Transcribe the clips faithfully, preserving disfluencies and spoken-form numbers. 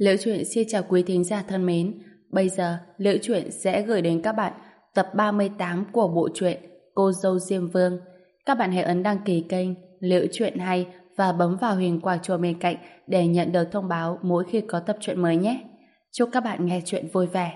Liễu Chuyện xin chào quý thính giả thân mến. Bây giờ, Liễu Chuyện sẽ gửi đến các bạn tập ba mươi tám của bộ truyện Cô dâu Diêm Vương. Các bạn hãy ấn đăng ký kênh Liễu Chuyện hay và bấm vào hình quả chuông bên cạnh để nhận được thông báo mỗi khi có tập truyện mới nhé. Chúc các bạn nghe truyện vui vẻ.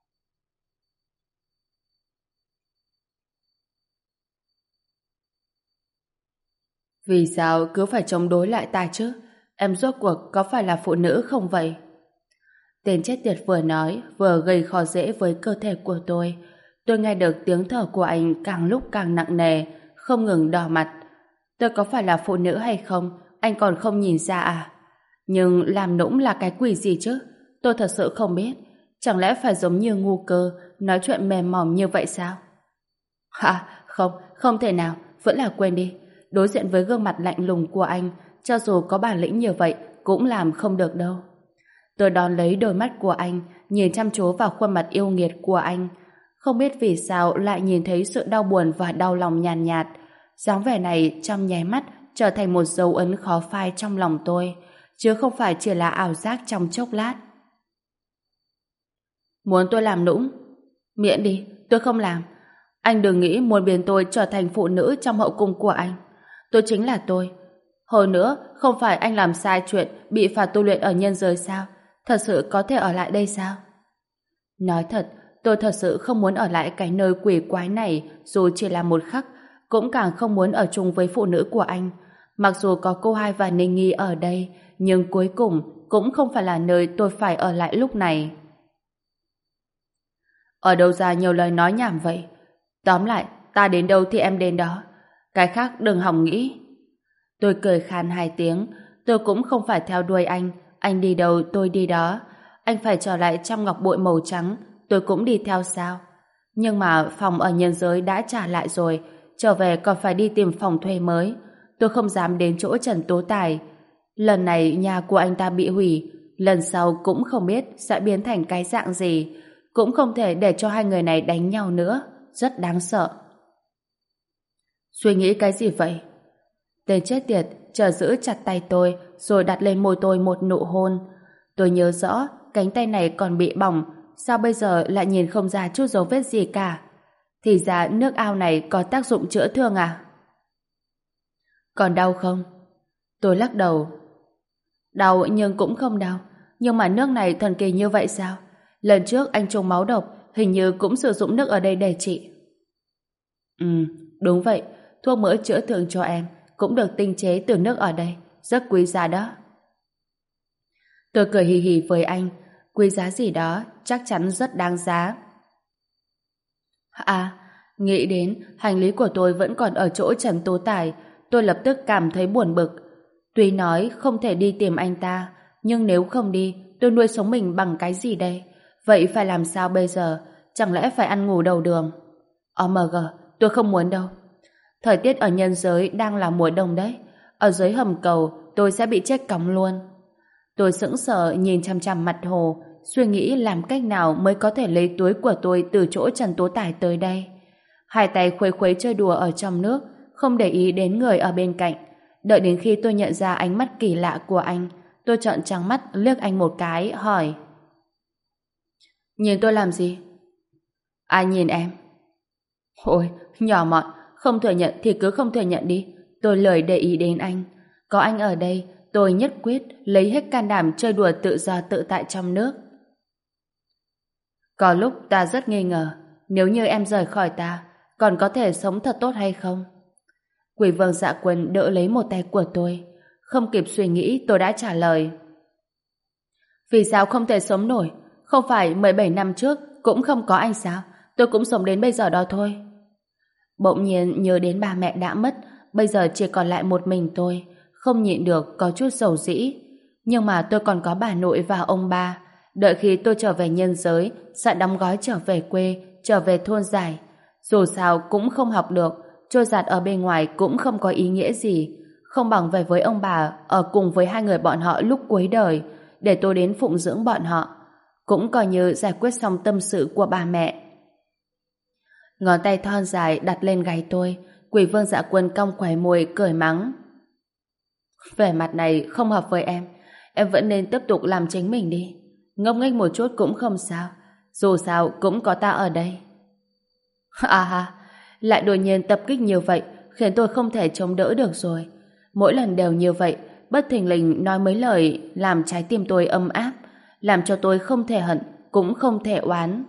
Vì sao cứ phải chống đối lại ta chứ? Em rốt cuộc có phải là phụ nữ không vậy? Tên chết tiệt vừa nói vừa gây khó dễ với cơ thể của tôi. Tôi nghe được tiếng thở của anh càng lúc càng nặng nề, không ngừng đỏ mặt. Tôi có phải là phụ nữ hay không, anh còn không nhìn ra à? Nhưng làm nũng là cái quỷ gì chứ? Tôi thật sự không biết. Chẳng lẽ phải giống như ngu cơ, nói chuyện mềm mỏng như vậy sao? À, không, không thể nào, vẫn là quên đi. Đối diện với gương mặt lạnh lùng của anh, cho dù có bản lĩnh như vậy, cũng làm không được đâu. Tôi đón lấy đôi mắt của anh, nhìn chăm chú vào khuôn mặt yêu nghiệt của anh. Không biết vì sao lại nhìn thấy sự đau buồn và đau lòng nhàn nhạt, nhạt. Dáng vẻ này trong nháy mắt trở thành một dấu ấn khó phai trong lòng tôi, chứ không phải chỉ là ảo giác trong chốc lát. Muốn tôi làm nũng? Miễn đi, tôi không làm. Anh đừng nghĩ muốn biến tôi trở thành phụ nữ trong hậu cung của anh. Tôi chính là tôi. Hồi nữa, không phải anh làm sai chuyện bị phạt tu luyện ở nhân giới sao? Thật sự có thể ở lại đây sao? Nói thật, tôi thật sự không muốn ở lại cái nơi quỷ quái này dù chỉ là một khắc, cũng càng không muốn ở chung với phụ nữ của anh. Mặc dù có cô Hai và Ninh Nghi ở đây, nhưng cuối cùng cũng không phải là nơi tôi phải ở lại lúc này. Ở đâu ra nhiều lời nói nhảm vậy? Tóm lại, ta đến đâu thì em đến đó. Cái khác đừng hòng nghĩ. Tôi cười khan hai tiếng. Tôi cũng không phải theo đuôi anh. Anh đi đâu tôi đi đó. Anh phải trở lại trong ngọc bội màu trắng, tôi cũng đi theo sao? Nhưng mà phòng ở nhân giới đã trả lại rồi, trở về còn phải đi tìm phòng thuê mới. Tôi không dám đến chỗ Trần Tố Tài. Lần này nhà của anh ta bị hủy, lần sau cũng không biết sẽ biến thành cái dạng gì. Cũng không thể để cho hai người này đánh nhau nữa. Rất đáng sợ. Suy nghĩ cái gì vậy? Tên chết tiệt chờ giữ chặt tay tôi rồi đặt lên môi tôi một nụ hôn. Tôi nhớ rõ cánh tay này còn bị bỏng, sao bây giờ lại nhìn không ra chút dấu vết gì cả? Thì ra nước ao này có tác dụng chữa thương à? Còn đau không? Tôi lắc đầu. Đau nhưng cũng không đau. Nhưng mà nước này thần kỳ như vậy sao? Lần trước anh trúng máu độc, hình như cũng sử dụng nước ở đây để trị. Ừ, đúng vậy. Thuốc mỡ chữa thương cho em cũng được tinh chế từ nước ở đây. Rất quý giá đó. Tôi cười hì hì với anh. Quý giá gì đó chắc chắn rất đáng giá. À, nghĩ đến hành lý của tôi vẫn còn ở chỗ Trần Tố Tài, tôi lập tức cảm thấy buồn bực. Tuy nói không thể đi tìm anh ta, nhưng nếu không đi, tôi nuôi sống mình bằng cái gì đây? Vậy phải làm sao bây giờ? Chẳng lẽ phải ăn ngủ đầu đường? ô em giê, tôi không muốn đâu. Thời tiết ở nhân giới đang là mùa đông đấy. Ở dưới hầm cầu, tôi sẽ bị chết cóng luôn. Tôi sững sờ nhìn chằm chằm mặt hồ, suy nghĩ làm cách nào mới có thể lấy túi của tôi từ chỗ Trần Tố Tài tới đây. Hai tay khuấy khuấy chơi đùa ở trong nước, không để ý đến người ở bên cạnh. Đợi đến khi tôi nhận ra ánh mắt kỳ lạ của anh, tôi trợn trắng mắt liếc anh một cái, hỏi: Nhìn tôi làm gì? Ai nhìn em? Ôi, nhỏ mọn, không thừa nhận thì cứ không thừa nhận đi. Tôi lười để ý đến anh. Có anh ở đây, tôi nhất quyết lấy hết can đảm chơi đùa tự do tự tại trong nước. Có lúc ta rất nghi ngờ, nếu như em rời khỏi ta, còn có thể sống thật tốt hay không? Quỷ vương Dạ Quân đỡ lấy một tay của tôi. Không kịp suy nghĩ, tôi đã trả lời: Vì sao không thể sống nổi? Không phải mười bảy năm trước cũng không có anh sao? Tôi cũng sống đến bây giờ đó thôi. Bỗng nhiên nhớ đến ba mẹ đã mất, bây giờ chỉ còn lại một mình tôi, không nhịn được có chút dầu dĩ. Nhưng mà tôi còn có bà nội và ông ba. Đợi khi tôi trở về nhân giới, sẽ đóng gói trở về quê, trở về thôn giải. Dù sao cũng không học được, trôi dạt ở bên ngoài cũng không có ý nghĩa gì. Không bằng về với ông bà, ở cùng với hai người bọn họ lúc cuối đời, để tôi đến phụng dưỡng bọn họ. Cũng coi như giải quyết xong tâm sự của bà mẹ. Ngón tay thon dài đặt lên gáy tôi, Quỷ vương Dạ Quân cong khóe môi cười mắng: Vẻ mặt này không hợp với em. em vẫn nên tiếp tục làm chính mình đi. Ngốc nghếch một chút cũng không sao. Dù sao cũng có ta ở đây. À ha, lại đột nhiên tập kích như vậy khiến tôi không thể chống đỡ được rồi. Mỗi lần đều như vậy, bất thình lình nói mấy lời làm trái tim tôi ấm áp, làm cho tôi không thể hận, cũng không thể oán.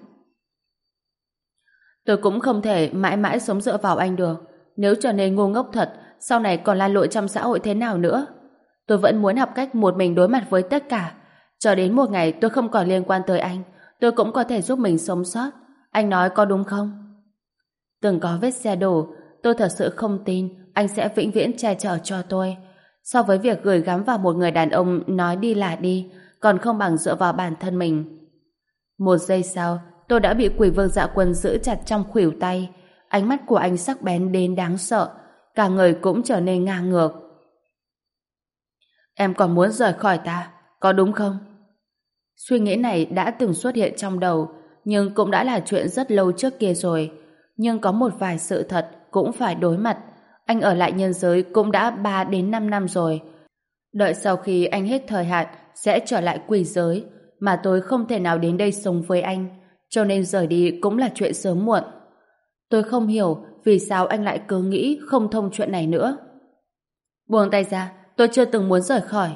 Tôi cũng không thể mãi mãi sống dựa vào anh được. Nếu trở nên ngu ngốc thật, sau này còn lan lộn trong xã hội thế nào nữa? Tôi vẫn muốn học cách một mình đối mặt với tất cả. Cho đến một ngày tôi không còn liên quan tới anh, tôi cũng có thể giúp mình sống sót. Anh nói có đúng không? Từng có vết xe đổ, tôi thật sự không tin anh sẽ vĩnh viễn che chở cho tôi. So với việc gửi gắm vào một người đàn ông nói đi là đi, còn không bằng dựa vào bản thân mình. Một giây sau, tôi đã bị Quỷ Vương Dạ Quân giữ chặt trong khuỷu tay. Ánh mắt của anh sắc bén đến đáng sợ, cả người cũng trở nên ngang ngược. Em còn muốn rời khỏi ta, có đúng không? Suy nghĩ này đã từng xuất hiện trong đầu, nhưng cũng đã là chuyện rất lâu trước kia rồi. Nhưng có một vài sự thật cũng phải đối mặt. Anh ở lại nhân giới cũng đã ba đến năm năm rồi. Đợi sau khi anh hết thời hạn sẽ trở lại quỷ giới, mà tôi không thể nào đến đây sống với anh, cho nên rời đi cũng là chuyện sớm muộn. Tôi không hiểu vì sao anh lại cứ nghĩ không thông chuyện này nữa. Buông tay ra, tôi chưa từng muốn rời khỏi.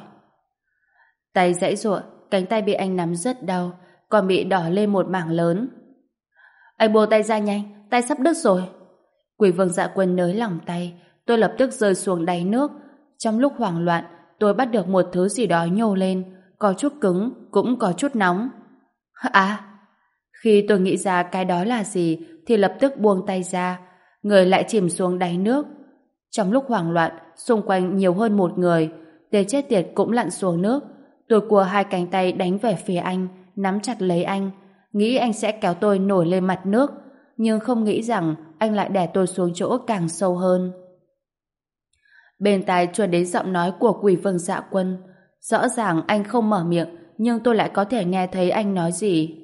Tay giãy giụa, cánh tay bị anh nắm rất đau, còn bị đỏ lên một mảng lớn. Anh buông tay ra nhanh, tay sắp đứt rồi. Quỷ Vương Dạ Quân nới lỏng tay, tôi lập tức rơi xuống đáy nước. Trong lúc hoảng loạn, tôi bắt được một thứ gì đó nhô lên, có chút cứng, cũng có chút nóng. À! Khi tôi nghĩ ra cái đó là gì, thì lập tức buông tay ra, người lại chìm xuống đáy nước. Trong lúc hoảng loạn, xung quanh nhiều hơn một người, tên chết tiệt cũng lặn xuống nước. Tôi cua hai cánh tay đánh về phía anh, nắm chặt lấy anh, nghĩ anh sẽ kéo tôi nổi lên mặt nước, nhưng không nghĩ rằng anh lại đè tôi xuống chỗ càng sâu hơn. Bên tai truyền đến giọng nói của Quỷ Vương Dạ Quân. Rõ ràng anh không mở miệng, nhưng tôi lại có thể nghe thấy anh nói gì.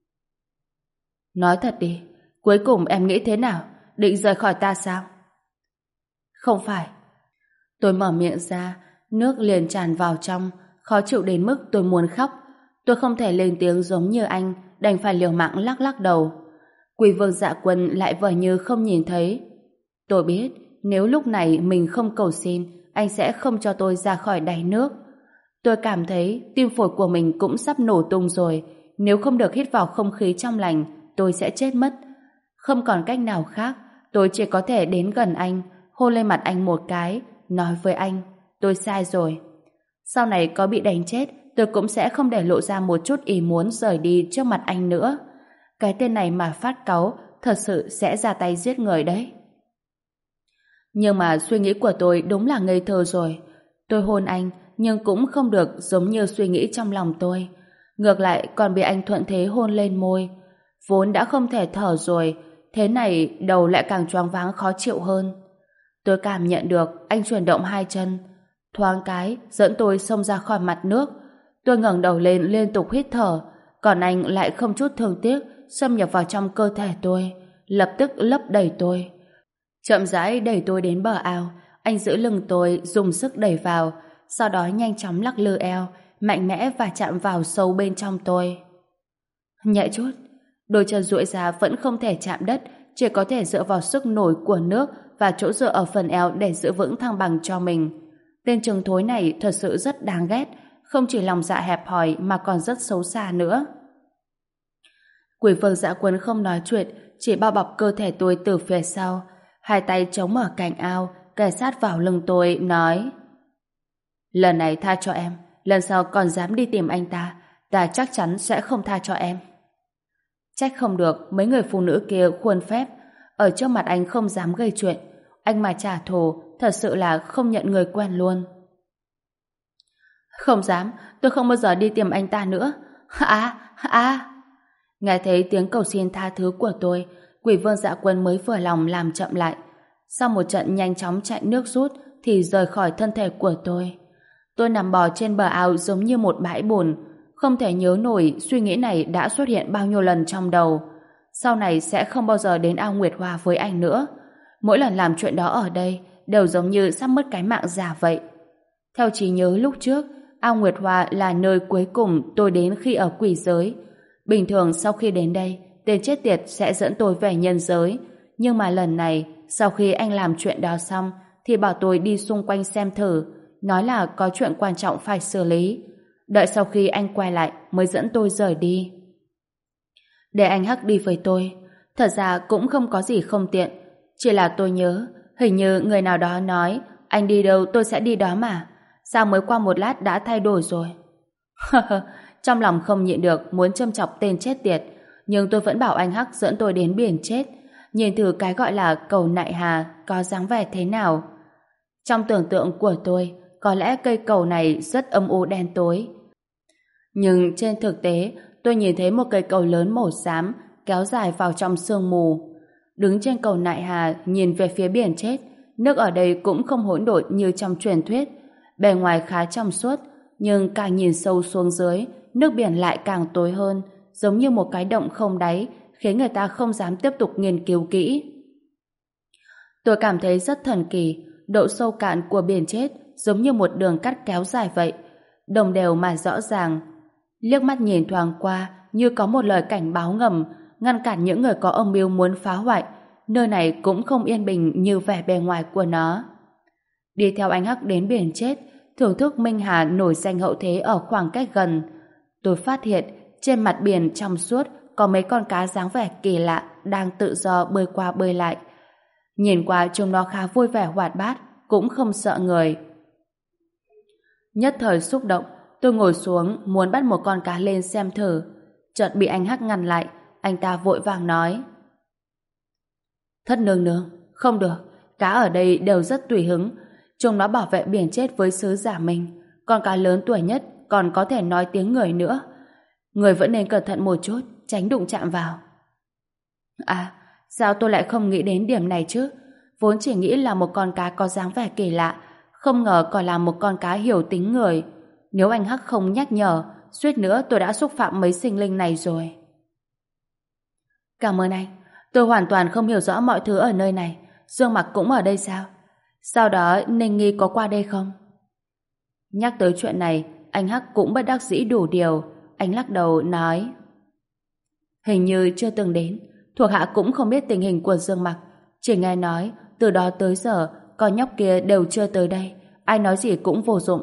Nói thật đi, cuối cùng em nghĩ thế nào? Định rời khỏi ta sao? Không phải. Tôi mở miệng ra, nước liền tràn vào trong, khó chịu đến mức tôi muốn khóc. Tôi không thể lên tiếng giống như anh, đành phải liều mạng lắc lắc đầu. Quỷ Vương Dạ Quân lại vờ như không nhìn thấy. Tôi biết, nếu lúc này mình không cầu xin, anh sẽ không cho tôi ra khỏi đáy nước. Tôi cảm thấy tim phổi của mình cũng sắp nổ tung rồi. Nếu không được hít vào không khí trong lành, tôi sẽ chết mất. Không còn cách nào khác, tôi chỉ có thể đến gần anh, hôn lên mặt anh một cái, nói với anh, tôi sai rồi. Sau này có bị đánh chết, tôi cũng sẽ không để lộ ra một chút ý muốn rời đi trước mặt anh nữa. Cái tên này mà phát cáu, thật sự sẽ ra tay giết người đấy. Nhưng mà suy nghĩ của tôi đúng là ngây thơ rồi. Tôi hôn anh, nhưng cũng không được giống như suy nghĩ trong lòng tôi. Ngược lại còn bị anh thuận thế hôn lên môi. Vốn đã không thể thở rồi, thế này đầu lại càng choáng váng khó chịu hơn. Tôi cảm nhận được anh chuyển động hai chân, thoáng cái dẫn tôi xông ra khỏi mặt nước. Tôi ngẩng đầu lên liên tục hít thở, còn anh lại không chút thương tiếc xâm nhập vào trong cơ thể tôi, lập tức lấp đầy tôi. Chậm rãi đẩy tôi đến bờ ao, anh giữ lưng tôi dùng sức đẩy vào, sau đó nhanh chóng lắc lư eo, mạnh mẽ và chạm vào sâu bên trong tôi. Nhẹ chút, đôi chân duỗi ra vẫn không thể chạm đất, chỉ có thể dựa vào sức nổi của nước và chỗ dựa ở phần eo để giữ vững thăng bằng cho mình. Tên trứng thối này thật sự rất đáng ghét, không chỉ lòng dạ hẹp hòi mà còn rất xấu xa nữa. Quỷ Vương Dạ Quân không nói chuyện, chỉ bao bọc cơ thể tôi từ phía sau, hai tay chống ở cạnh ao, kề sát vào lưng tôi, nói: lần này tha cho em, lần sau còn dám đi tìm anh ta, ta chắc chắn sẽ không tha cho em. Trách không được mấy người phụ nữ kia khuôn phép, ở trước mặt anh không dám gây chuyện, anh mà trả thù thật sự là không nhận người quen luôn. Không dám, tôi không bao giờ đi tìm anh ta nữa. À, à. Nghe thấy tiếng cầu xin tha thứ của tôi, Quỷ Vương Dạ Quân mới vừa lòng làm chậm lại. Sau một trận nhanh chóng chạy nước rút thì rời khỏi thân thể của tôi. Tôi nằm bò trên bờ ao giống như một bãi bùn, không thể nhớ nổi suy nghĩ này đã xuất hiện bao nhiêu lần trong đầu. Sau này sẽ không bao giờ đến ao Nguyệt Hoa với anh nữa. Mỗi lần làm chuyện đó ở đây đều giống như sắp mất cái mạng già vậy. Theo trí nhớ lúc trước, Ao Nguyệt Hoa là nơi cuối cùng tôi đến khi ở quỷ giới. Bình thường sau khi đến đây, tên chết tiệt sẽ dẫn tôi về nhân giới. Nhưng mà lần này, sau khi anh làm chuyện đó xong, thì bảo tôi đi xung quanh xem thử, nói là có chuyện quan trọng phải xử lý. Đợi sau khi anh quay lại mới dẫn tôi rời đi. Để anh Hắc đi với tôi, thật ra cũng không có gì không tiện. Chỉ là tôi nhớ, hình như người nào đó nói, anh đi đâu tôi sẽ đi đó mà. Sao mới qua một lát đã thay đổi rồi? Trong lòng không nhịn được muốn châm chọc tên chết tiệt, nhưng tôi vẫn bảo anh Hắc dẫn tôi đến biển chết, nhìn thử cái gọi là cầu Nại Hà có dáng vẻ thế nào. Trong tưởng tượng của tôi, có lẽ cây cầu này rất âm u đen tối. Nhưng trên thực tế, tôi nhìn thấy một cây cầu lớn màu xám kéo dài vào trong sương mù. Đứng trên cầu Nại Hà nhìn về phía biển chết, nước ở đây cũng không hỗn độn như trong truyền thuyết. Bề ngoài khá trong suốt, nhưng càng nhìn sâu xuống dưới, nước biển lại càng tối hơn, giống như một cái động không đáy, khiến người ta không dám tiếp tục nghiên cứu kỹ. Tôi cảm thấy rất thần kỳ, độ sâu cạn của biển chết giống như một đường cắt kéo dài vậy, đồng đều mà rõ ràng. Liếc mắt nhìn thoáng qua như có một lời cảnh báo ngầm, ngăn cản những người có âm mưu muốn phá hoại. Nơi này cũng không yên bình như vẻ bề ngoài của nó. Đi theo anh Hắc đến biển chết, thưởng thức Minh Hà nổi danh hậu thế ở khoảng cách gần. Tôi phát hiện trên mặt biển trong suốt có mấy con cá dáng vẻ kỳ lạ đang tự do bơi qua bơi lại. Nhìn qua trông nó khá vui vẻ hoạt bát, cũng không sợ người. Nhất thời xúc động, tôi ngồi xuống muốn bắt một con cá lên xem thử. Chợt bị anh Hắc ngăn lại, anh ta vội vàng nói: Thất nương nương, không được, cá ở đây đều rất tùy hứng. Chúng nó bảo vệ biển chết với sứ giả mình. Con cá lớn tuổi nhất còn có thể nói tiếng người nữa. Người vẫn nên cẩn thận một chút, tránh đụng chạm vào. À, sao tôi lại không nghĩ đến điểm này chứ? Vốn chỉ nghĩ là một con cá có dáng vẻ kỳ lạ, không ngờ còn là một con cá hiểu tính người. Nếu anh Hắc không nhắc nhở, suýt nữa tôi đã xúc phạm mấy sinh linh này rồi. Cảm ơn anh. Tôi hoàn toàn không hiểu rõ mọi thứ ở nơi này. Dương Mặc cũng ở đây sao? Sau đó Ninh Nghi có qua đây không? Nhắc tới chuyện này, anh Hắc cũng bất đắc dĩ đủ điều. Anh lắc đầu nói: Hình như chưa từng đến. Thuộc hạ cũng không biết tình hình của Dương Mặc. Chỉ nghe nói từ đó tới giờ con nhóc kia đều chưa tới đây. Ai nói gì cũng vô dụng.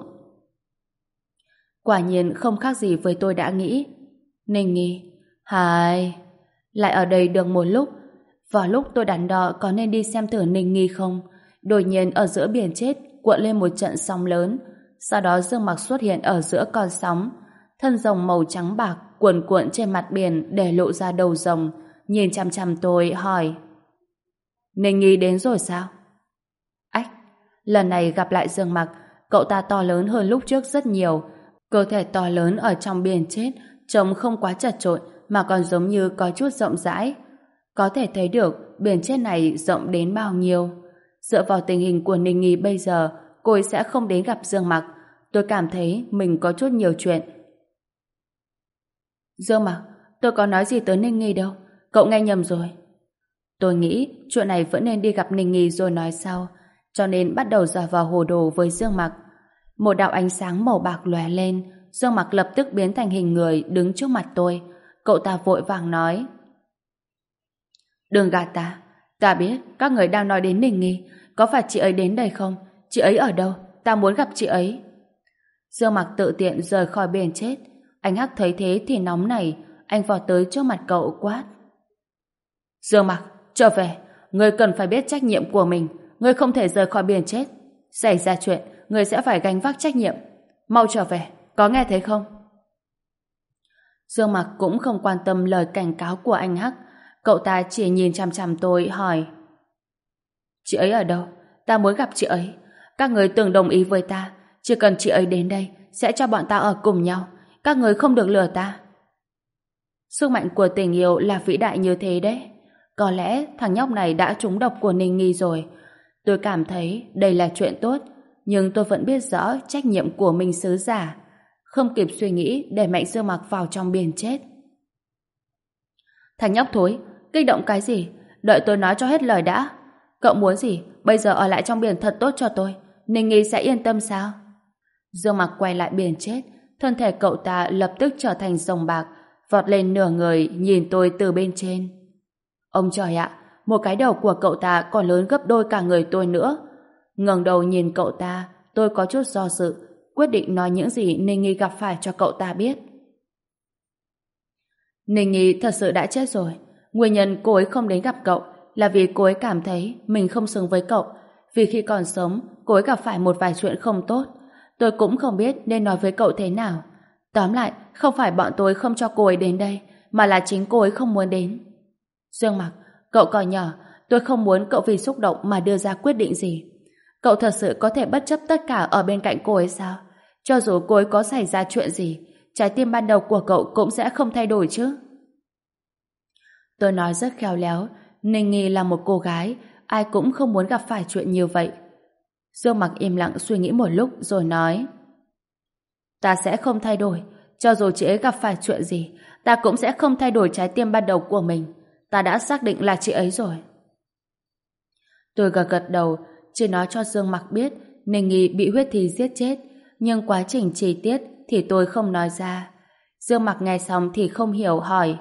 Quả nhiên không khác gì với tôi đã nghĩ. Ninh Nghi, hài, lại ở đây được một lúc. Vào lúc tôi đắn đo có nên đi xem thử Ninh Nghi không, đột nhiên ở giữa biển chết cuộn lên một trận sóng lớn. Sau đó Dương Mặc xuất hiện ở giữa con sóng, thân rồng màu trắng bạc cuộn cuộn trên mặt biển để lộ ra đầu rồng, nhìn chằm chằm tôi hỏi: Ninh Nghi đến rồi sao? Ách, lần này gặp lại Dương Mặc, cậu ta to lớn hơn lúc trước rất nhiều. Cơ thể to lớn ở trong biển chết trông không quá chật chội mà còn giống như có chút rộng rãi. Có thể thấy được biển chết này rộng đến bao nhiêu. Dựa vào tình hình của Ninh Nghi bây giờ, cô ấy sẽ không đến gặp Dương Mặc. Tôi cảm thấy mình có chút nhiều chuyện. Dương Mặc, tôi có nói gì tới Ninh Nghi đâu. Cậu nghe nhầm rồi. Tôi nghĩ chuyện này vẫn nên đi gặp Ninh Nghi rồi nói sau, cho nên bắt đầu giả vào hồ đồ với Dương Mặc. Một đạo ánh sáng màu bạc lóe lên, Dương Mặc lập tức biến thành hình người đứng trước mặt tôi. Cậu ta vội vàng nói: Đừng gạt ta, ta biết các người đang nói đến Ninh Nghi. Có phải chị ấy đến đây không? Chị ấy ở đâu? Ta muốn gặp chị ấy. Dương Mặc tự tiện rời khỏi biển chết. Anh Hắc thấy thế thì nóng nảy, anh vọt tới trước mặt cậu quát: Dương Mặc, trở về. Ngươi cần phải biết trách nhiệm của mình. Ngươi không thể rời khỏi biển chết. Xảy ra chuyện, ngươi sẽ phải gánh vác trách nhiệm. Mau trở về, có nghe thấy không? Dương Mặc cũng không quan tâm lời cảnh cáo của anh Hắc. Cậu ta chỉ nhìn chằm chằm tôi hỏi: Chị ấy ở đâu? Ta muốn gặp chị ấy. Các người từng đồng ý với ta, chỉ cần chị ấy đến đây sẽ cho bọn ta ở cùng nhau. Các người không được lừa ta. Sức mạnh của tình yêu là vĩ đại như thế đấy. Có lẽ thằng nhóc này đã trúng độc của Ninh Nghi rồi. Tôi cảm thấy đây là chuyện tốt, nhưng tôi vẫn biết rõ trách nhiệm của mình sứ giả. Không kịp suy nghĩ để mạnh Dương Mặc vào trong biển chết. Thằng nhóc thối, kích động cái gì? Đợi tôi nói cho hết lời đã. Cậu muốn gì? Bây giờ ở lại trong biển thật tốt cho tôi. Ninh Nghi sẽ yên tâm sao? Dương Mặc quay lại biển chết, thân thể cậu ta lập tức trở thành rồng bạc, vọt lên nửa người nhìn tôi từ bên trên. Ông trời ạ, một cái đầu của cậu ta còn lớn gấp đôi cả người tôi nữa. Ngẩng đầu nhìn cậu ta, tôi có chút do dự, quyết định nói những gì Ninh Nghi gặp phải cho cậu ta biết. Ninh Nghi thật sự đã chết rồi. Nguyên nhân cô ấy không đến gặp cậu là vì cô ấy cảm thấy mình không xứng với cậu, vì khi còn sống cô ấy gặp phải một vài chuyện không tốt. Tôi cũng không biết nên nói với cậu thế nào. Tóm lại, không phải bọn tôi không cho cô ấy đến đây, mà là chính cô ấy không muốn đến. Dương Mặc, cậu còn nhỏ, tôi không muốn cậu vì xúc động mà đưa ra quyết định gì. Cậu thật sự có thể bất chấp tất cả ở bên cạnh cô ấy sao? Cho dù cô ấy có xảy ra chuyện gì, trái tim ban đầu của cậu cũng sẽ không thay đổi chứ. Tôi nói rất khéo léo, Ninh Nghi là một cô gái, ai cũng không muốn gặp phải chuyện như vậy. Dương Mặc im lặng suy nghĩ một lúc rồi nói: Ta sẽ không thay đổi, cho dù chị ấy gặp phải chuyện gì, ta cũng sẽ không thay đổi trái tim ban đầu của mình. Ta đã xác định là chị ấy rồi. Tôi gật gật đầu, chỉ nói cho Dương Mặc biết Ninh Nghi bị huyết thi giết chết, nhưng quá trình chi tiết thì tôi không nói ra. Dương Mặc nghe xong thì không hiểu, hỏi: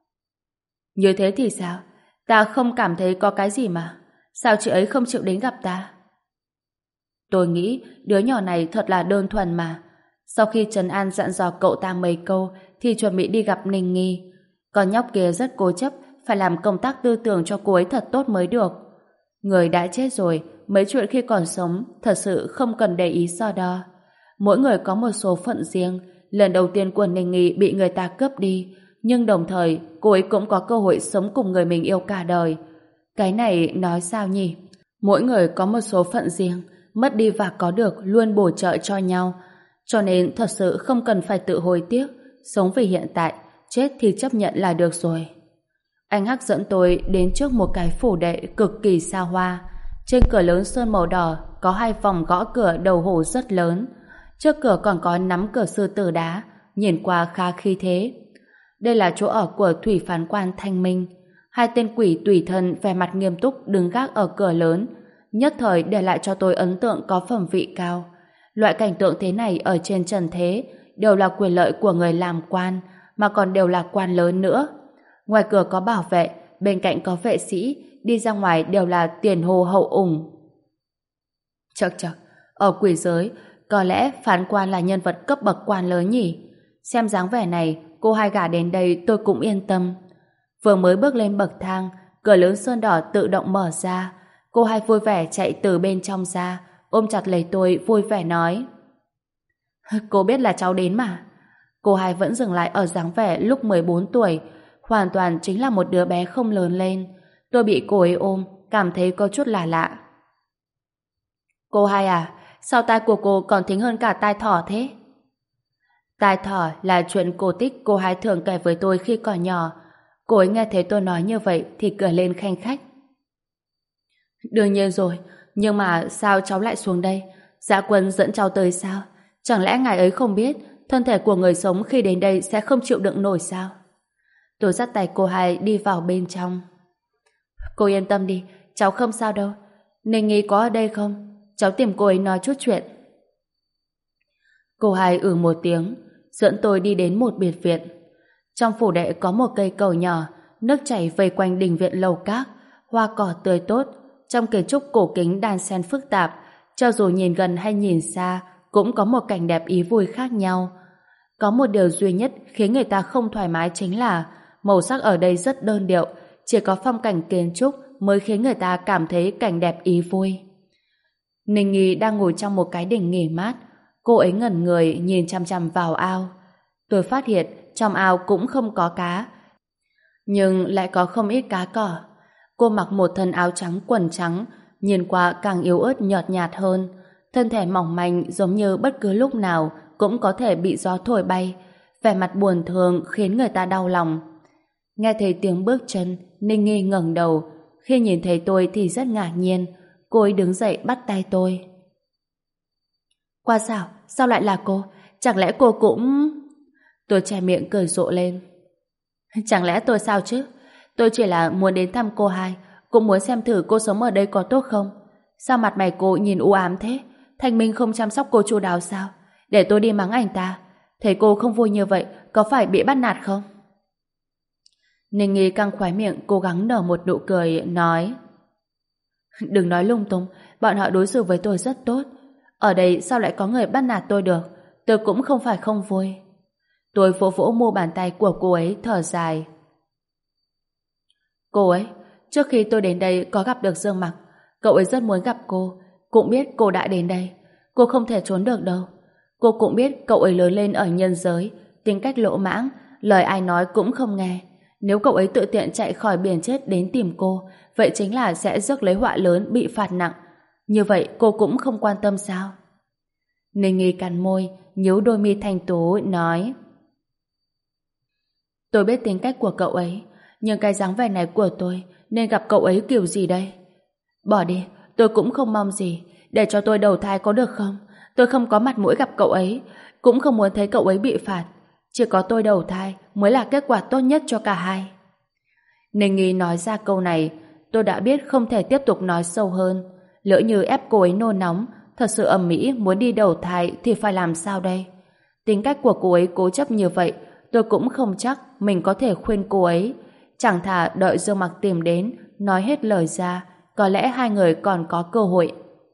Như thế thì sao? Ta không cảm thấy có cái gì mà. Sao chị ấy không chịu đến gặp ta? Tôi nghĩ đứa nhỏ này thật là đơn thuần mà. Sau khi Trấn An dặn dò cậu ta mấy câu thì chuẩn bị đi gặp Ninh Nghi. Con nhóc kia rất cố chấp phải làm công tác tư tưởng cho cô ấy thật tốt mới được. Người đã chết rồi, mấy chuyện khi còn sống thật sự không cần để ý so đo. Mỗi người có một số phận riêng. Lần đầu tiên của Ninh Nghi bị người ta cướp đi, nhưng đồng thời cô ấy cũng có cơ hội sống cùng người mình yêu cả đời. Cái này nói sao nhỉ? Mỗi người có một số phận riêng, mất đi và có được luôn bổ trợ cho nhau. Cho nên thật sự không cần phải tự hối tiếc, sống vì hiện tại, chết thì chấp nhận là được rồi. Anh Hắc dẫn tôi đến trước một cái phủ đệ cực kỳ xa hoa. Trên cửa lớn sơn màu đỏ có hai vòng gõ cửa đầu hổ rất lớn. Trước cửa còn có nắm cửa sư tử đá, nhìn qua khá khí thế. Đây là chỗ ở của thủy phán quan Thanh Minh. Hai tên quỷ tùy thân vẻ mặt nghiêm túc đứng gác ở cửa lớn, nhất thời để lại cho tôi ấn tượng có phẩm vị cao. Loại cảnh tượng thế này ở trên trần thế đều là quyền lợi của người làm quan, mà còn đều là quan lớn nữa. Ngoài cửa có bảo vệ, bên cạnh có vệ sĩ, đi ra ngoài đều là tiền hồ hậu ủng. Chậc chậc, ở quỷ giới, có lẽ phán quan là nhân vật cấp bậc quan lớn nhỉ? Xem dáng vẻ này, cô hai gả đến đây tôi cũng yên tâm. Vừa mới bước lên bậc thang, cửa lớn sơn đỏ tự động mở ra. Cô hai vui vẻ chạy từ bên trong ra, ôm chặt lấy tôi vui vẻ nói: Cô biết là cháu đến mà. Cô hai vẫn dừng lại ở dáng vẻ lúc mười bốn tuổi, hoàn toàn chính là một đứa bé không lớn lên. Tôi bị cô ấy ôm, cảm thấy có chút lạ lạ. Cô hai à, sao tai của cô còn thính hơn cả tai thỏ thế? Tai thỏ là chuyện cổ tích cô hai thường kể với tôi khi còn nhỏ. Cô ấy nghe thấy tôi nói như vậy thì cười lên khanh khách. Đương nhiên rồi, nhưng mà sao cháu lại xuống đây? Dạ Quân dẫn cháu tới sao? Chẳng lẽ ngài ấy không biết thân thể của người sống khi đến đây sẽ không chịu đựng nổi sao? Tôi dắt tay cô hai đi vào bên trong. Cô yên tâm đi, cháu không sao đâu. Ninh Nghi có ở đây không? Cháu tìm cô ấy nói chút chuyện. Cô hai ừ một tiếng, dẫn tôi đi đến một biệt viện. Trong phủ đệ có một cây cầu nhỏ, nước chảy vây quanh đình viện lầu các, hoa cỏ tươi tốt, trong kiến trúc cổ kính đan xen phức tạp, cho dù nhìn gần hay nhìn xa, cũng có một cảnh đẹp ý vui khác nhau. Có một điều duy nhất khiến người ta không thoải mái chính là màu sắc ở đây rất đơn điệu, chỉ có phong cảnh kiến trúc mới khiến người ta cảm thấy cảnh đẹp ý vui. Ninh Nghi đang ngồi trong một cái đình nghỉ mát, cô ấy ngẩn người nhìn chằm chằm vào ao. Tôi phát hiện trong ao cũng không có cá, nhưng lại có không ít cá cỏ. Cô mặc một thân áo trắng quần trắng, nhìn qua càng yếu ớt nhợt nhạt hơn. Thân thể mỏng manh giống như bất cứ lúc nào cũng có thể bị gió thổi bay. Vẻ mặt buồn thương khiến người ta đau lòng. Nghe thấy tiếng bước chân, Ninh Nghi ngẩng đầu. Khi nhìn thấy tôi thì rất ngạc nhiên. Cô ấy đứng dậy bắt tay tôi. Qua sao? Sao lại là cô? Chẳng lẽ cô cũng... Tôi che miệng cười rộ lên. Chẳng lẽ tôi sao chứ? Tôi chỉ là muốn đến thăm cô hai, cũng muốn xem thử cô sống ở đây có tốt không. Sao mặt mày cô nhìn u ám thế? Thanh Minh không chăm sóc cô chu đáo sao? để tôi đi mắng anh ta. Thấy cô không vui như vậy, có phải bị bắt nạt không? Ninh Nghi căng khóe miệng, cố gắng nở một nụ cười, nói: Đừng nói lung tung, bọn họ đối xử với tôi rất tốt. Ở đây sao lại có người bắt nạt tôi được? Tôi cũng không phải không vui. Tôi vỗ vỗ mu bàn tay của cô ấy, thở dài. Cô ấy, trước khi tôi đến đây có gặp được Dương Mặc. Cậu ấy rất muốn gặp cô, cũng biết cô đã đến đây. Cô không thể trốn được đâu. Cô cũng biết cậu ấy lớn lên ở nhân giới, tính cách lỗ mãng, lời ai nói cũng không nghe. Nếu cậu ấy tự tiện chạy khỏi biển chết đến tìm cô, vậy chính là sẽ rước lấy họa lớn, bị phạt nặng. Như vậy cô cũng không quan tâm sao? Ninh Nghi cắn môi, nhíu đôi mi thanh tú, nói: Tôi biết tính cách của cậu ấy, nhưng cái dáng vẻ này của tôi nên gặp cậu ấy kiểu gì đây? Bỏ đi, tôi cũng không mong gì. Để cho tôi đầu thai có được không? Tôi không có mặt mũi gặp cậu ấy, cũng không muốn thấy cậu ấy bị phạt. Chỉ có tôi đầu thai mới là kết quả tốt nhất cho cả hai. Ninh Nghi nói ra câu này, tôi đã biết không thể tiếp tục nói sâu hơn. Lỡ như ép cô ấy nôn nóng, thật sự ầm ĩ muốn đi đầu thai thì phải làm sao đây? Tính cách của cô ấy cố chấp như vậy, tôi cũng không chắc mình có thể khuyên cô ấy. Chẳng thà đợi Dương Mặc tìm đến, nói hết lời ra, có lẽ hai người còn có cơ hội.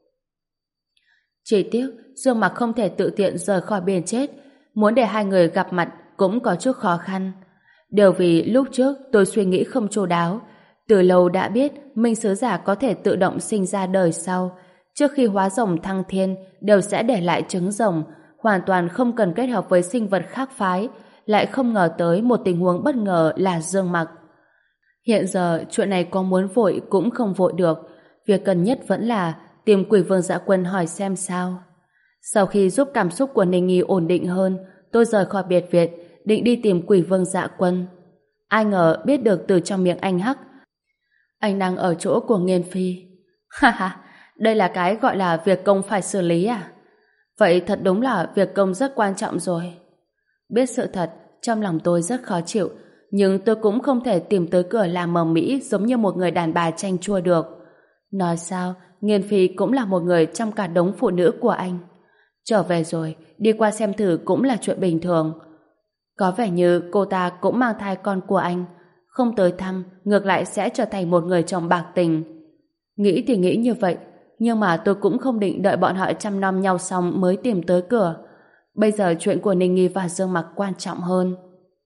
Chỉ tiếc, Dương Mặc không thể tự tiện rời khỏi biển chết, muốn để hai người gặp mặt cũng có chút khó khăn. Đều vì lúc trước tôi suy nghĩ không chu đáo, từ lâu đã biết Minh Sứ Giả có thể tự động sinh ra đời sau, trước khi hóa rồng thăng thiên đều sẽ để lại trứng rồng, hoàn toàn không cần kết hợp với sinh vật khác phái, lại không ngờ tới một tình huống bất ngờ là Dương Mặc. Hiện giờ chuyện này có muốn vội cũng không vội được, việc cần nhất vẫn là tìm Quỷ Vương Dạ Quân hỏi xem sao. Sau khi giúp cảm xúc của Ninh Nghi ổn định hơn, tôi rời khỏi biệt viện, định đi tìm Quỷ Vương Dạ Quân. Ai ngờ biết được từ trong miệng anh Hắc, anh đang ở chỗ của Nghiên Phi. Ha ha, đây là cái gọi là việc công phải xử lý à? Vậy thật đúng là việc công rất quan trọng rồi. Biết sự thật, trong lòng tôi rất khó chịu, nhưng tôi cũng không thể tìm tới cửa làm mầm mỹ giống như một người đàn bà chanh chua được. Nói sao, Nghiên Phi cũng là một người trong cả đống phụ nữ của anh. Trở về rồi, đi qua xem thử cũng là chuyện bình thường. Có vẻ như cô ta cũng mang thai con của anh. Không tới thăm, ngược lại sẽ trở thành một người chồng bạc tình. Nghĩ thì nghĩ như vậy, nhưng mà tôi cũng không định đợi bọn họ chăm nom nhau xong mới tìm tới cửa. Bây giờ chuyện của Ninh Nghi và Dương Mặc quan trọng hơn.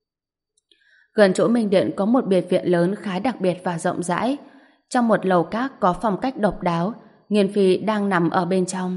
Gần chỗ Minh Điện có một biệt viện lớn khá đặc biệt và rộng rãi. Trong một lầu các có phong cách độc đáo, Nghiên Phi đang nằm ở bên trong.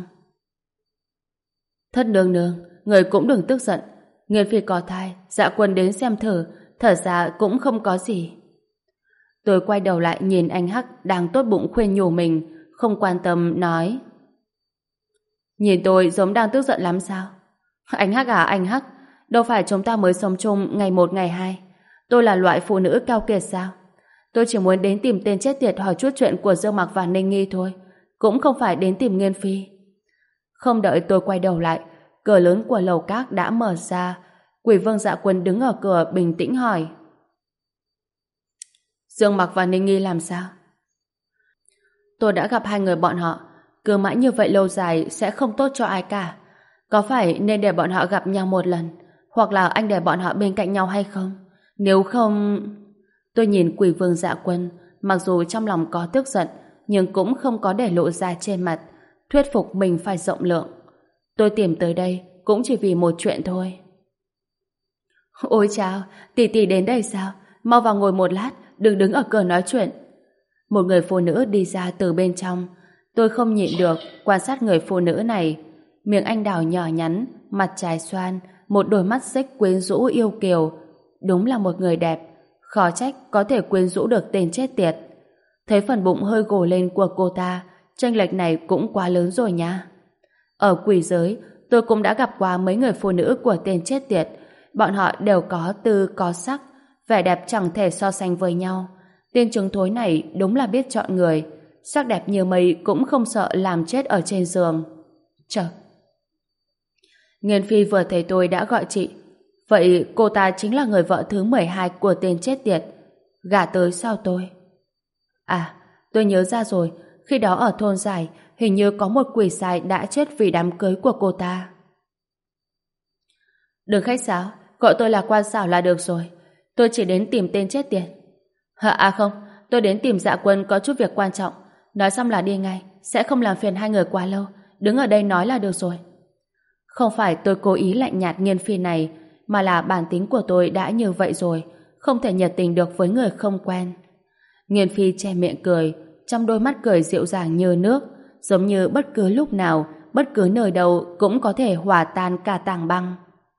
Thất nương nương, người cũng đừng tức giận. Nghiên Phi có thai, Dạ Quân đến xem thử, thật ra cũng không có gì. Tôi quay đầu lại nhìn anh Hắc đang tốt bụng khuyên nhủ mình, không quan tâm nói: Nhìn tôi giống đang tức giận lắm sao? Anh Hắc à anh Hắc, đâu phải chúng ta mới sống chung ngày một ngày hai. Tôi là loại phụ nữ keo kiệt sao? Tôi chỉ muốn đến tìm tên chết tiệt hỏi chút chuyện của Dương Mặc và Ninh Nghi thôi, cũng không phải đến tìm Nghiên Phi. Không đợi tôi quay đầu lại, cửa lớn của lầu các đã mở ra. Quỷ Vương Dạ Quân đứng ở cửa bình tĩnh hỏi: Dương Mặc và Ninh Nghi làm sao? Tôi đã gặp hai người bọn họ, cứ mãi như vậy lâu dài sẽ không tốt cho ai cả. Có phải nên để bọn họ gặp nhau một lần, hoặc là anh để bọn họ bên cạnh nhau hay không? Nếu không... Tôi nhìn Quỷ Vương Dạ Quân, mặc dù trong lòng có tức giận, nhưng cũng không có để lộ ra trên mặt, thuyết phục mình phải rộng lượng. Tôi tìm tới đây cũng chỉ vì một chuyện thôi. Ôi chao, tỷ tỷ đến đây sao? Mau vào ngồi một lát, đừng đứng ở cửa nói chuyện. Một người phụ nữ đi ra từ bên trong. Tôi không nhịn được quan sát người phụ nữ này. Miệng anh đào nhỏ nhắn, mặt trái xoan, một đôi mắt xích quyến rũ yêu kiều. Đúng là một người đẹp, khó trách có thể quyến rũ được tên chết tiệt. Thấy phần bụng hơi gồ lên của cô ta, chênh lệch này cũng quá lớn rồi nha. Ở quỷ giới, tôi cũng đã gặp qua mấy người phụ nữ của tên chết tiệt. Bọn họ đều có tư có sắc, vẻ đẹp chẳng thể so sánh với nhau. Tên trứng thối này đúng là biết chọn người, sắc đẹp như mây cũng không sợ làm chết ở trên giường. Chờ. Nghiên Phi vừa thấy tôi đã gọi chị. Vậy cô ta chính là người vợ thứ mười hai của tên chết tiệt, gả tới sao tôi? À, tôi nhớ ra rồi, khi đó ở thôn Giải hình như có một quỷ sai đã chết vì đám cưới của cô ta. Đừng khách sáo, gọi tôi là Quan Xảo là được rồi. Tôi chỉ đến tìm tên chết tiệt. Hả, à không, tôi đến tìm Dạ Quân có chút việc quan trọng. Nói xong là đi ngay, sẽ không làm phiền hai người quá lâu. Đứng ở đây nói là được rồi. Không phải tôi cố ý lạnh nhạt Nghiên Phi này, mà là bản tính của tôi đã như vậy rồi, không thể nhiệt tình được với người không quen. Nghiên Phi che miệng cười, trong đôi mắt cười dịu dàng như nước, giống như bất cứ lúc nào, bất cứ nơi đâu cũng có thể hòa tan cả tảng băng.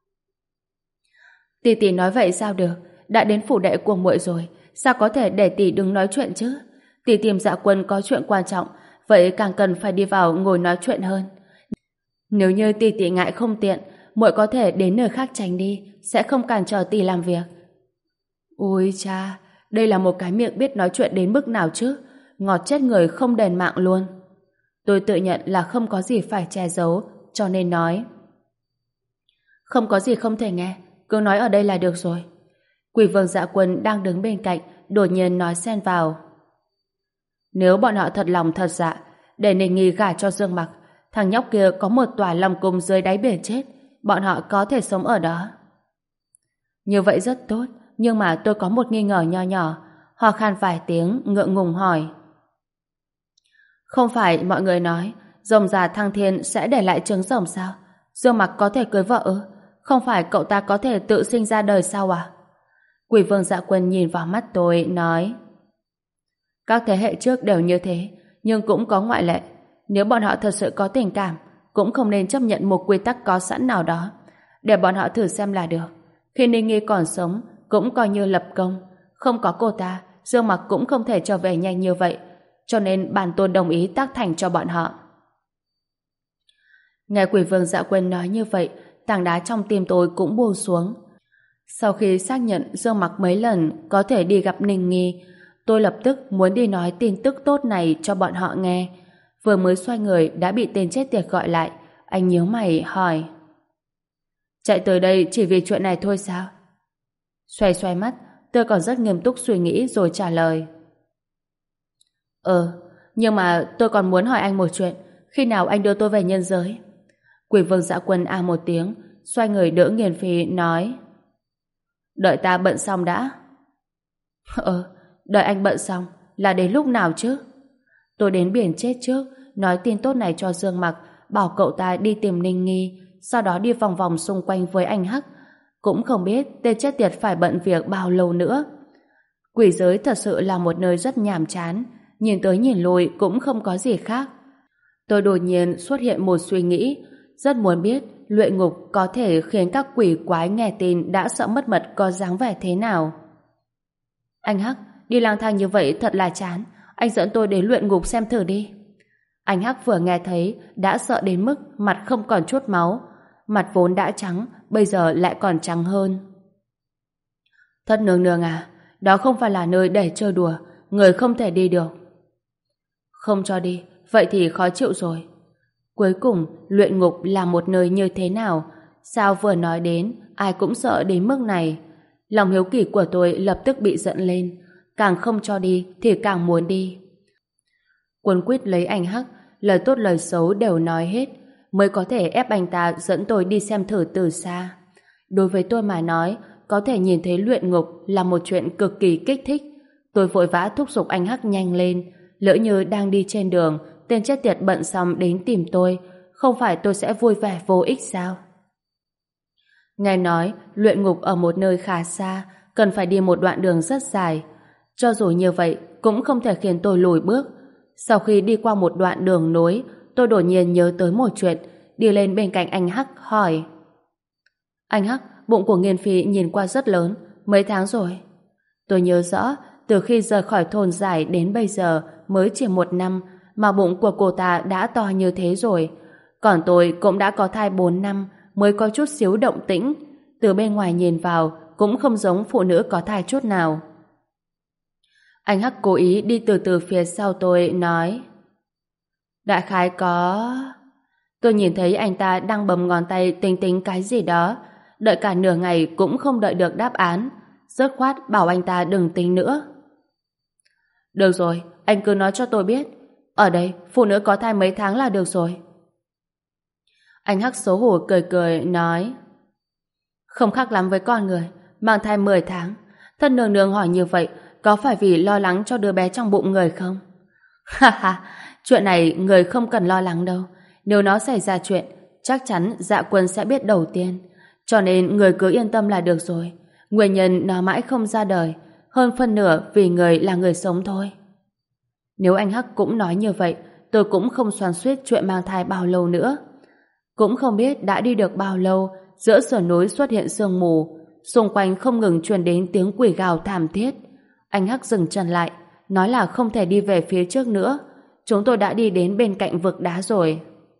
Tỷ tỷ nói vậy sao được, đã đến phủ đệ của muội rồi, sao có thể để tỷ đứng nói chuyện chứ? Tỷ tìm Dạ Quân có chuyện quan trọng, vậy càng cần phải đi vào ngồi nói chuyện hơn. Nếu như tỷ tỷ ngại không tiện, muội có thể đến nơi khác tránh đi, sẽ không cản trở tỷ làm việc. Ôi cha, đây là một cái miệng biết nói chuyện đến mức nào chứ, ngọt chết người không đền mạng luôn. Tôi tự nhận là không có gì phải che giấu, cho nên nói. Không có gì không thể nghe, cứ nói ở đây là được rồi. Quỷ vương Dạ Quân đang đứng bên cạnh, đột nhiên nói xen vào. Nếu bọn họ thật lòng thật dạ, để Ninh Nghi gả cho Dương Mặc, thằng nhóc kia có một tòa lòng cung dưới đáy biển chết, bọn họ có thể sống ở đó. Như vậy rất tốt, nhưng mà tôi có một nghi ngờ nho nhỏ. Ho khan vài tiếng, ngượng ngùng hỏi. Không phải mọi người nói rồng già thăng thiên sẽ để lại trứng rồng sao? Dương Mặc có thể cưới vợ ư? Không phải cậu ta có thể tự sinh ra đời sao à? Quỷ vương Dạ Quân nhìn vào mắt tôi, nói. Các thế hệ trước đều như thế, nhưng cũng có ngoại lệ. Nếu bọn họ thật sự có tình cảm, cũng không nên chấp nhận một quy tắc có sẵn nào đó. Để bọn họ thử xem là được. Khi Ninh Nghi còn sống, cũng coi như lập công. Không có cô ta, Dương Mặc cũng không thể trở về nhanh như vậy. Cho nên bản tôn đồng ý tác thành cho bọn họ. Nghe quỷ vương Dạ Quân nói như vậy, tảng đá trong tim tôi cũng buông xuống. Sau khi xác nhận Dương Mặc mấy lần có thể đi gặp Ninh Nghi, tôi lập tức muốn đi nói tin tức tốt này cho bọn họ nghe. Vừa mới xoay người đã bị tên chết tiệt gọi lại. Anh nhíu mày hỏi. Chạy tới đây chỉ vì chuyện này thôi sao? Xoay xoay mắt, tôi còn rất nghiêm túc suy nghĩ rồi trả lời. Ờ, nhưng mà tôi còn muốn hỏi anh một chuyện. Khi nào anh đưa tôi về nhân giới? Quỷ vương Dạ Quân a một tiếng, xoay người đỡ Nghiên Phi nói. Đợi ta bận xong đã. Ờ, đợi anh bận xong là đến lúc nào chứ? Tôi đến biển chết trước, nói tin tốt này cho Dương Mặc, bảo cậu ta đi tìm Ninh Nghi, sau đó đi vòng vòng xung quanh với anh Hắc. Cũng không biết tên chết tiệt phải bận việc bao lâu nữa. Quỷ giới thật sự là một nơi rất nhàm chán, nhìn tới nhìn lui cũng không có gì khác. Tôi đột nhiên xuất hiện một suy nghĩ, rất muốn biết luyện ngục có thể khiến các quỷ quái nghe tin đã sợ mất mật có dáng vẻ thế nào. Anh Hắc, đi lang thang như vậy thật là chán, anh dẫn tôi đến luyện ngục xem thử đi. Anh Hắc vừa nghe thấy đã sợ đến mức mặt không còn chút máu, mặt vốn đã trắng bây giờ lại còn trắng hơn. Thất nương nương à, đó không phải là nơi để chơi đùa, người không thể đi được. Không cho đi, vậy thì khó chịu rồi. Cuối cùng, luyện ngục là một nơi như thế nào? Sao vừa nói đến, ai cũng sợ đến mức này? Lòng hiếu kỳ của tôi lập tức bị giận lên. Càng không cho đi thì càng muốn đi. Quấn quýt lấy anh Hắc, lời tốt lời xấu đều nói hết, mới có thể ép anh ta dẫn tôi đi xem thử từ xa. Đối với tôi mà nói, có thể nhìn thấy luyện ngục là một chuyện cực kỳ kích thích. Tôi vội vã thúc giục anh Hắc nhanh lên. Lỡ như đang đi trên đường, tên chết tiệt bận xong đến tìm tôi, không phải tôi sẽ vui vẻ vô ích sao? Nghe nói, luyện ngục ở một nơi khá xa, cần phải đi một đoạn đường rất dài. Cho dù như vậy, cũng không thể khiến tôi lùi bước. Sau khi đi qua một đoạn đường nối, tôi đột nhiên nhớ tới một chuyện, đi lên bên cạnh anh Hắc hỏi. Anh Hắc, bụng của Nghiên Phi nhìn qua rất lớn, mấy tháng rồi? Tôi nhớ rõ, từ khi rời khỏi thôn giải đến bây giờ mới chỉ một năm mà bụng của cô ta đã to như thế rồi. Còn tôi cũng đã có thai bốn năm mới có chút xíu động tĩnh. Từ bên ngoài nhìn vào cũng không giống phụ nữ có thai chút nào. Anh Hắc cố ý đi từ từ phía sau tôi nói. Đại khái có... Tôi nhìn thấy anh ta đang bấm ngón tay tính tính cái gì đó. Đợi cả nửa ngày cũng không đợi được đáp án. Dứt khoát bảo anh ta đừng tính nữa. Được rồi, anh cứ nói cho tôi biết. Ở đây, phụ nữ có thai mấy tháng là được rồi. Anh Hắc xấu hổ cười cười nói. Không khác lắm với con người, mang thai mười tháng. Thân nương nương hỏi như vậy, có phải vì lo lắng cho đứa bé trong bụng người không? Ha ha, chuyện này người không cần lo lắng đâu. Nếu nó xảy ra chuyện, chắc chắn Dạ Quân sẽ biết đầu tiên. Cho nên người cứ yên tâm là được rồi. Nguyên nhân nó mãi không ra đời, hơn phân nửa vì người là người sống thôi. Nếu anh Hắc cũng nói như vậy, tôi cũng không xoắn xuýt chuyện mang thai bao lâu nữa. Cũng không biết đã đi được bao lâu, giữa sườn núi xuất hiện sương mù, xung quanh không ngừng truyền đến tiếng quỷ gào thảm thiết. Anh Hắc dừng chân lại, nói là không thể đi về phía trước nữa. Chúng tôi đã đi đến bên cạnh vực đá rồi.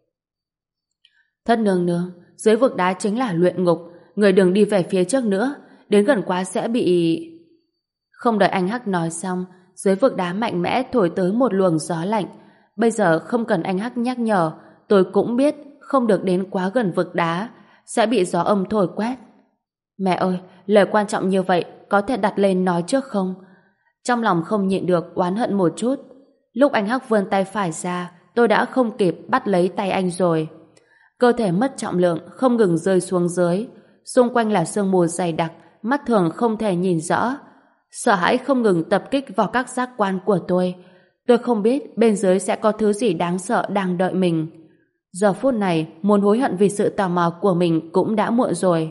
Thất nương nương, dưới vực đá chính là luyện ngục, người đừng đi về phía trước nữa, đến gần quá sẽ bị... Không đợi anh Hắc nói xong, dưới vực đá mạnh mẽ thổi tới một luồng gió lạnh. Bây giờ không cần anh Hắc nhắc nhở, tôi cũng biết không được đến quá gần vực đá, sẽ bị gió âm thổi quét. Mẹ ơi, lời quan trọng như vậy có thể đặt lên nói trước không? Trong lòng không nhịn được oán hận một chút. Lúc anh Hắc vươn tay phải ra, tôi đã không kịp bắt lấy tay anh rồi. Cơ thể mất trọng lượng, không ngừng rơi xuống dưới. Xung quanh là sương mù dày đặc, mắt thường không thể nhìn rõ. Sợ hãi không ngừng tập kích vào các giác quan của tôi. Tôi không biết bên dưới sẽ có thứ gì đáng sợ đang đợi mình. Giờ phút này, muốn hối hận vì sự tò mò của mình cũng đã muộn rồi.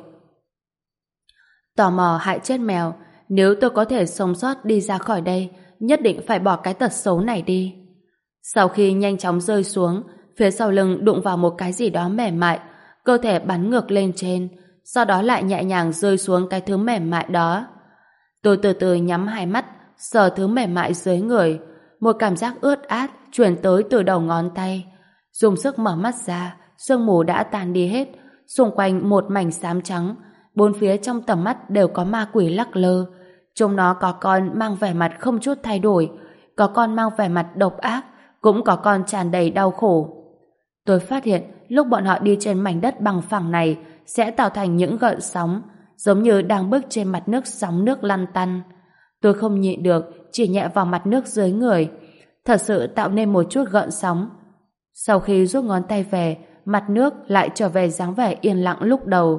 Tò mò hại chết mèo. Nếu tôi có thể sống sót đi ra khỏi đây, nhất định phải bỏ cái tật xấu này đi. Sau khi nhanh chóng rơi xuống, phía sau lưng đụng vào một cái gì đó mềm mại, cơ thể bắn ngược lên trên, sau đó lại nhẹ nhàng rơi xuống cái thứ mềm mại đó. Tôi từ từ nhắm hai mắt, sờ thứ mềm mại dưới người, một cảm giác ướt át truyền tới từ đầu ngón tay. Dùng sức mở mắt ra, sương mù đã tan đi hết, xung quanh một mảnh xám trắng, bốn phía trong tầm mắt đều có ma quỷ lắc lơ. Chúng nó có con mang vẻ mặt không chút thay đổi, có con mang vẻ mặt độc ác, cũng có con tràn đầy đau khổ. Tôi phát hiện lúc bọn họ đi trên mảnh đất bằng phẳng này sẽ tạo thành những gợn sóng, giống như đang bước trên mặt nước sóng nước lăn tăn. Tôi không nhịn được, chỉ nhẹ vào mặt nước dưới người, thật sự tạo nên một chút gợn sóng. Sau khi rút ngón tay về, mặt nước lại trở về dáng vẻ yên lặng lúc đầu.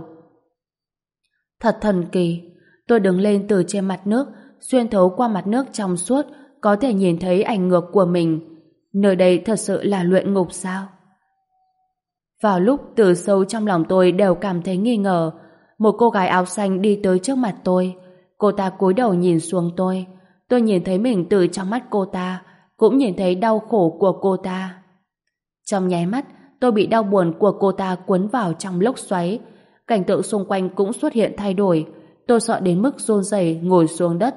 Thật thần kỳ, tôi đứng lên từ trên mặt nước, xuyên thấu qua mặt nước trong suốt, có thể nhìn thấy ảnh ngược của mình. Nơi đây thật sự là luyện ngục sao? Vào lúc từ sâu trong lòng tôi đều cảm thấy nghi ngờ, một cô gái áo xanh đi tới trước mặt tôi. Cô ta cúi đầu nhìn xuống tôi. Tôi nhìn thấy mình từ trong mắt cô ta, cũng nhìn thấy đau khổ của cô ta. Trong nháy mắt, tôi bị đau buồn của cô ta cuốn vào trong lốc xoáy. Cảnh tượng xung quanh cũng xuất hiện thay đổi. Tôi sợ đến mức run rẩy ngồi xuống đất.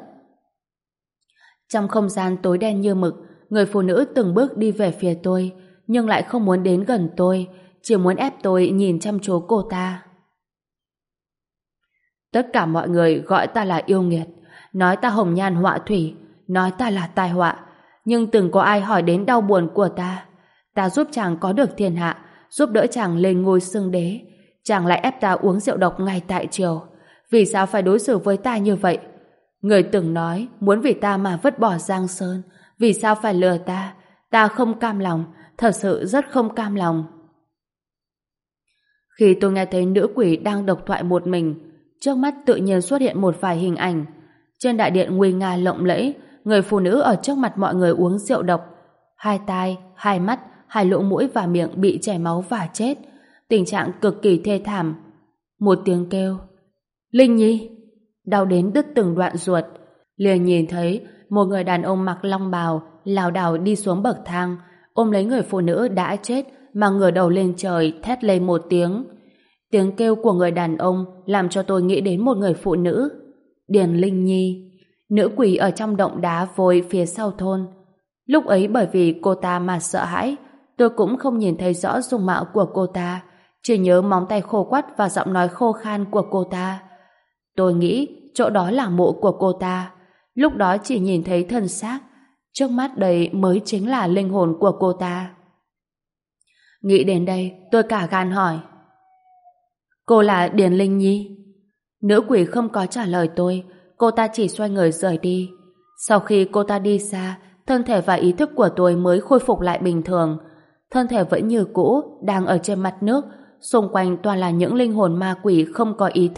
Trong không gian tối đen như mực, người phụ nữ từng bước đi về phía tôi, nhưng lại không muốn đến gần tôi, chỉ muốn ép tôi nhìn chăm chú cô ta. Tất cả mọi người gọi ta là yêu nghiệt, nói ta hồng nhan họa thủy, nói ta là tai họa, nhưng từng có ai hỏi đến đau buồn của ta. Ta giúp chàng có được thiên hạ, giúp đỡ chàng lên ngôi xưng đế, chàng lại ép ta uống rượu độc ngay tại triều. Vì sao phải đối xử với ta như vậy? Người từng nói muốn vì ta mà vứt bỏ Giang Sơn, vì sao phải lừa ta? Ta không cam lòng, thật sự rất không cam lòng. Khi tôi nghe thấy nữ quỷ đang độc thoại một mình, trước mắt tự nhiên xuất hiện một vài hình ảnh. Trên đại điện nguy nga lộng lẫy, người phụ nữ ở trước mặt mọi người uống rượu độc. Hai tai, hai mắt, hai lỗ mũi và miệng bị chảy máu và chết. Tình trạng cực kỳ thê thảm. Một tiếng kêu. Linh Nhi! Đau đến đứt từng đoạn ruột. Liền nhìn thấy một người đàn ông mặc long bào lảo đảo đi xuống bậc thang, ôm lấy người phụ nữ đã chết mà ngửa đầu lên trời thét lên một tiếng. Tiếng kêu của người đàn ông làm cho tôi nghĩ đến một người phụ nữ. Điền Linh Nhi, nữ quỷ ở trong động đá vôi phía sau thôn. Lúc ấy bởi vì cô ta mà sợ hãi, tôi cũng không nhìn thấy rõ dung mạo của cô ta, chỉ nhớ móng tay khô quắt và giọng nói khô khan của cô ta. Tôi nghĩ chỗ đó là mộ của cô ta. Lúc đó chỉ nhìn thấy thân xác, trước mắt đây mới chính là linh hồn của cô ta. Nghĩ đến đây, tôi cả gan hỏi. Cô là Điền Linh Nhi? Nữ quỷ không có trả lời tôi, cô ta chỉ xoay người rời đi. Sau khi cô ta đi xa, thân thể và ý thức của tôi mới khôi phục lại bình thường. Thân thể vẫn như cũ, đang ở trên mặt nước, xung quanh toàn là những linh hồn ma quỷ không có ý thức,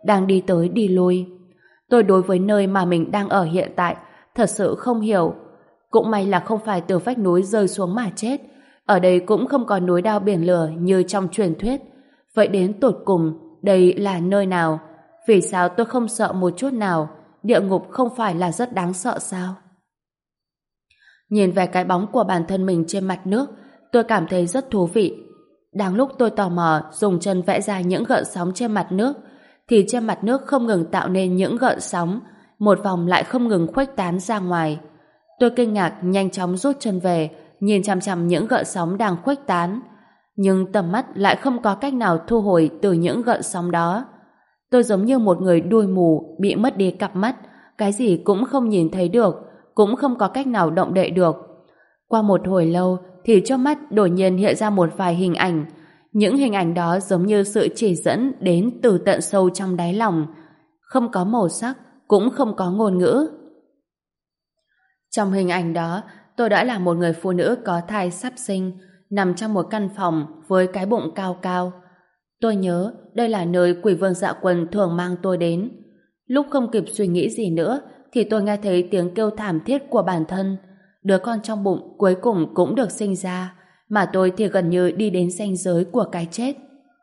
đang đi tới đi lui. Tôi đối với nơi mà mình đang ở hiện tại thật sự không hiểu. Cũng may là không phải từ vách núi rơi xuống mà chết. Ở đây cũng không có núi đao biển lửa như trong truyền thuyết. Vậy đến tột cùng, đây là nơi nào? Vì sao tôi không sợ một chút nào? Địa ngục không phải là rất đáng sợ sao? Nhìn về cái bóng của bản thân mình trên mặt nước, tôi cảm thấy rất thú vị. Đang lúc tôi tò mò dùng chân vẽ ra những gợn sóng trên mặt nước, thì trên mặt nước không ngừng tạo nên những gợn sóng, một vòng lại không ngừng khuếch tán ra ngoài. Tôi kinh ngạc nhanh chóng rút chân về, nhìn chằm chằm những gợn sóng đang khuếch tán. Nhưng tầm mắt lại không có cách nào thu hồi từ những gợn sóng đó. Tôi giống như một người đuôi mù bị mất đi cặp mắt, cái gì cũng không nhìn thấy được, cũng không có cách nào động đậy được. Qua một hồi lâu thì trước mắt đột nhiên hiện ra một vài hình ảnh. Những hình ảnh đó giống như sự chỉ dẫn đến từ tận sâu trong đáy lòng. Không có màu sắc, cũng không có ngôn ngữ. Trong hình ảnh đó, tôi đã là một người phụ nữ có thai sắp sinh, nằm trong một căn phòng với cái bụng cao cao. Tôi nhớ đây là nơi Quỷ Vương Dạ Quân thường mang tôi đến. Lúc không kịp suy nghĩ gì nữa thì tôi nghe thấy tiếng kêu thảm thiết của bản thân. Đứa con trong bụng cuối cùng cũng được sinh ra, mà tôi thì gần như đi đến ranh giới của cái chết.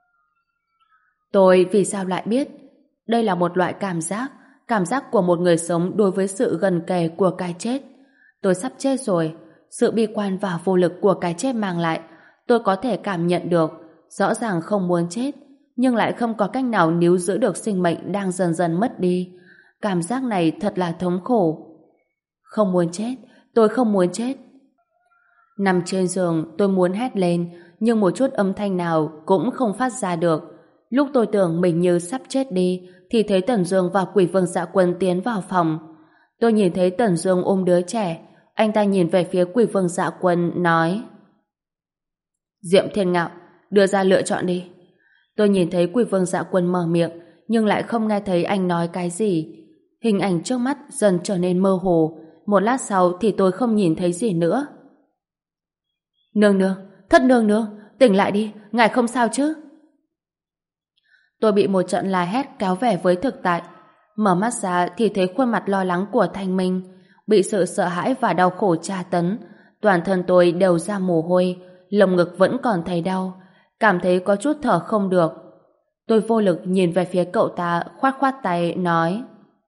Tôi vì sao lại biết? Đây là một loại cảm giác, cảm giác của một người sống đối với sự gần kề của cái chết. Tôi sắp chết rồi, sự bi quan và vô lực của cái chết mang lại, tôi có thể cảm nhận được, rõ ràng không muốn chết, nhưng lại không có cách nào níu giữ được sinh mệnh đang dần dần mất đi. Cảm giác này thật là thống khổ. Không muốn chết, tôi không muốn chết. Nằm trên giường, tôi muốn hét lên, nhưng một chút âm thanh nào cũng không phát ra được. Lúc tôi tưởng mình như sắp chết đi, thì thấy Tần Dương và Quỷ Vương Dạ Quân tiến vào phòng. Tôi nhìn thấy Tần Dương ôm đứa trẻ, anh ta nhìn về phía Quỷ Vương Dạ Quân, nói: Diệm Thiên Ngạo, đưa ra lựa chọn đi. Tôi nhìn thấy Quỷ Vương Dạ Quân mở miệng, nhưng lại không nghe thấy anh nói cái gì. Hình ảnh trước mắt dần trở nên mơ hồ, một lát sau thì tôi không nhìn thấy gì nữa. Nương nương, thất nương nương, tỉnh lại đi, ngài không sao chứ? Tôi bị một trận la hét kéo về với thực tại. Mở mắt ra thì thấy khuôn mặt lo lắng của Thanh Minh, bị sự sợ hãi và đau khổ tra tấn. Toàn thân tôi đều ra mồ hôi, lồng ngực vẫn còn thấy đau, cảm thấy có chút thở không được. Tôi vô lực nhìn về phía cậu ta, khoát khoát tay, nói: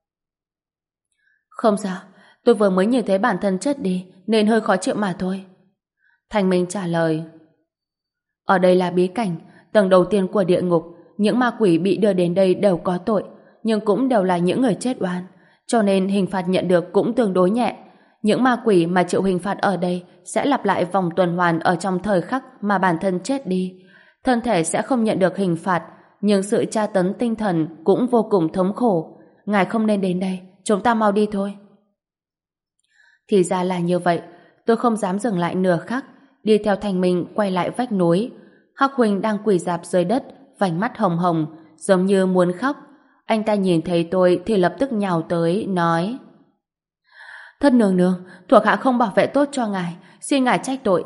Không sao, tôi vừa mới nhìn thấy bản thân chết đi, nên hơi khó chịu mà thôi. Thanh Minh trả lời: Ở đây là bí cảnh, tầng đầu tiên của địa ngục. Những ma quỷ bị đưa đến đây đều có tội, nhưng cũng đều là những người chết oan, cho nên hình phạt nhận được cũng tương đối nhẹ. Những ma quỷ mà chịu hình phạt ở đây sẽ lặp lại vòng tuần hoàn ở trong thời khắc mà bản thân chết đi. Thân thể sẽ không nhận được hình phạt, nhưng sự tra tấn tinh thần cũng vô cùng thống khổ. Ngài không nên đến đây, chúng ta mau đi thôi. Thì ra là như vậy. Tôi không dám dừng lại nửa khắc, đi theo Thanh Minh quay lại vách núi. Hắc Huynh đang quỳ rạp dưới đất, vành mắt hồng hồng, giống như muốn khóc. Anh ta nhìn thấy tôi thì lập tức nhào tới, nói: Thất nương nương, thuộc hạ không bảo vệ tốt cho ngài, xin ngài trách tội.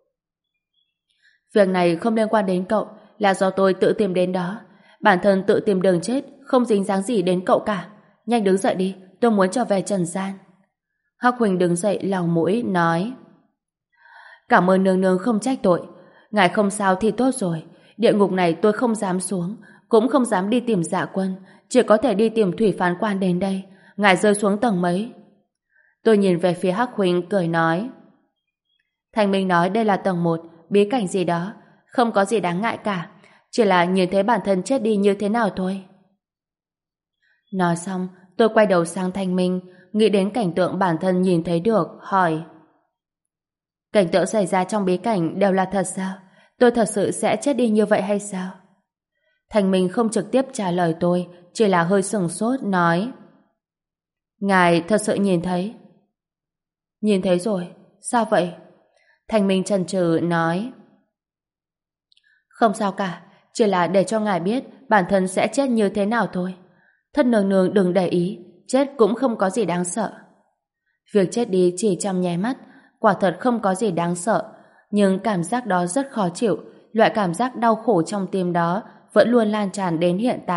Việc này không liên quan đến cậu, là do tôi tự tìm đến đó. Bản thân tự tìm đường chết, không dính dáng gì đến cậu cả. Nhanh đứng dậy đi, tôi muốn trở về trần gian. Hắc Huynh đứng dậy lau mũi, nói: Cảm ơn nương nương không trách tội. Ngài không sao thì tốt rồi. Địa ngục này tôi không dám xuống, cũng không dám đi tìm Dạ Quân, chỉ có thể đi tìm Thủy Phán Quan đến đây. Ngài rơi xuống tầng mấy? Tôi nhìn về phía Hắc Huynh cười nói: Thanh Minh nói đây là tầng một, bí cảnh gì đó, không có gì đáng ngại cả, chỉ là nhìn thấy bản thân chết đi như thế nào thôi. Nói xong, tôi quay đầu sang Thanh Minh, nghĩ đến cảnh tượng bản thân nhìn thấy được, hỏi: Cảnh tượng xảy ra trong bí cảnh đều là thật sao? Tôi thật sự sẽ chết đi như vậy hay sao? Thanh Minh không trực tiếp trả lời tôi, chỉ là hơi sừng sốt, nói: Ngài thật sự nhìn thấy? Nhìn thấy rồi, sao vậy? Thanh Minh chần chừ nói: Không sao cả, chỉ là để cho ngài biết bản thân sẽ chết như thế nào thôi. Thất nương nương đừng để ý, chết cũng không có gì đáng sợ. Việc chết đi chỉ trong nháy mắt, quả thật không có gì đáng sợ, nhưng cảm giác đó rất khó chịu, loại cảm giác đau khổ trong tim đó vẫn luôn lan tràn đến hiện tại,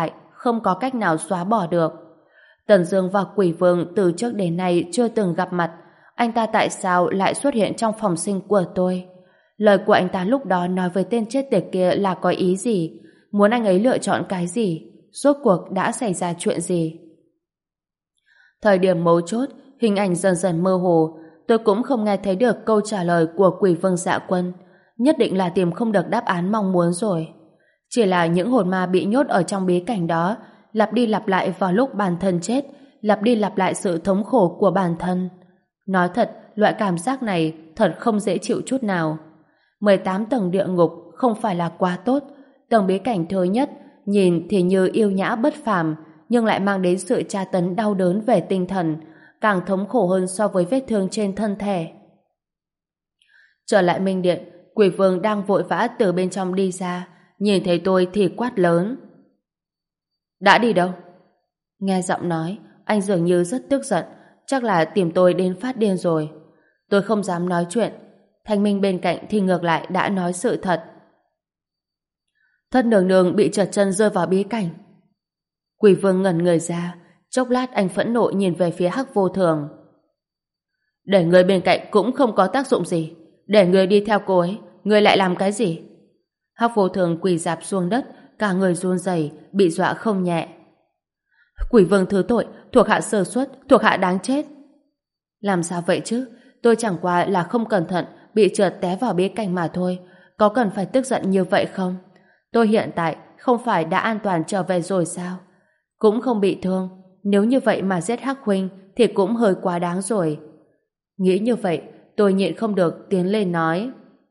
không có cách nào xóa bỏ được. Tần Dương và Quỷ Vương từ trước đến nay chưa từng gặp mặt, anh ta tại sao lại xuất hiện trong phòng sinh của tôi? Lời của anh ta lúc đó nói với tên chết tiệt kia là có ý gì? Muốn anh ấy lựa chọn cái gì? Rốt cuộc đã xảy ra chuyện gì? Thời điểm mấu chốt, hình ảnh dần dần mơ hồ, tôi cũng không nghe thấy được câu trả lời của Quỷ Vương Dạ Quân. Nhất định là tìm không được đáp án mong muốn rồi. Chỉ là những hồn ma bị nhốt ở trong bí cảnh đó, lặp đi lặp lại vào lúc bản thân chết, lặp đi lặp lại sự thống khổ của bản thân. Nói thật, loại cảm giác này thật không dễ chịu chút nào. mười tám tầng địa ngục không phải là quá tốt. Tầng bí cảnh thứ nhất nhìn thì như yêu nhã bất phàm, nhưng lại mang đến sự tra tấn đau đớn về tinh thần, càng thống khổ hơn so với vết thương trên thân thể. Trở lại Minh Điện, Quỷ Vương đang vội vã từ bên trong đi ra, nhìn thấy tôi thì quát lớn. Đã đi đâu? Nghe giọng nói, anh dường như rất tức giận, chắc là tìm tôi đến phát điên rồi. Tôi không dám nói chuyện, Thanh Minh bên cạnh thì ngược lại đã nói sự thật. Thất nương nương bị trượt chân rơi vào bí cảnh. Quỷ Vương ngẩn người ra, chốc lát anh phẫn nộ nhìn về phía Hắc Vô Thường. Để người bên cạnh cũng không có tác dụng gì, để người đi theo cô ấy, người lại làm cái gì? Hắc Vô Thường quỳ rạp xuống đất, cả người run rẩy, bị dọa không nhẹ. Quỷ Vương thứ tội, thuộc hạ sơ suất, thuộc hạ đáng chết. Làm sao vậy chứ? Tôi chẳng qua là không cẩn thận bị trượt té vào bí cảnh mà thôi, có cần phải tức giận như vậy không? Tôi hiện tại không phải đã an toàn trở về rồi sao? Cũng không bị thương, nếu như vậy mà giết Hắc huynh thì cũng hơi quá đáng rồi. Nghĩ như vậy, tôi nhịn không được tiến lên nói.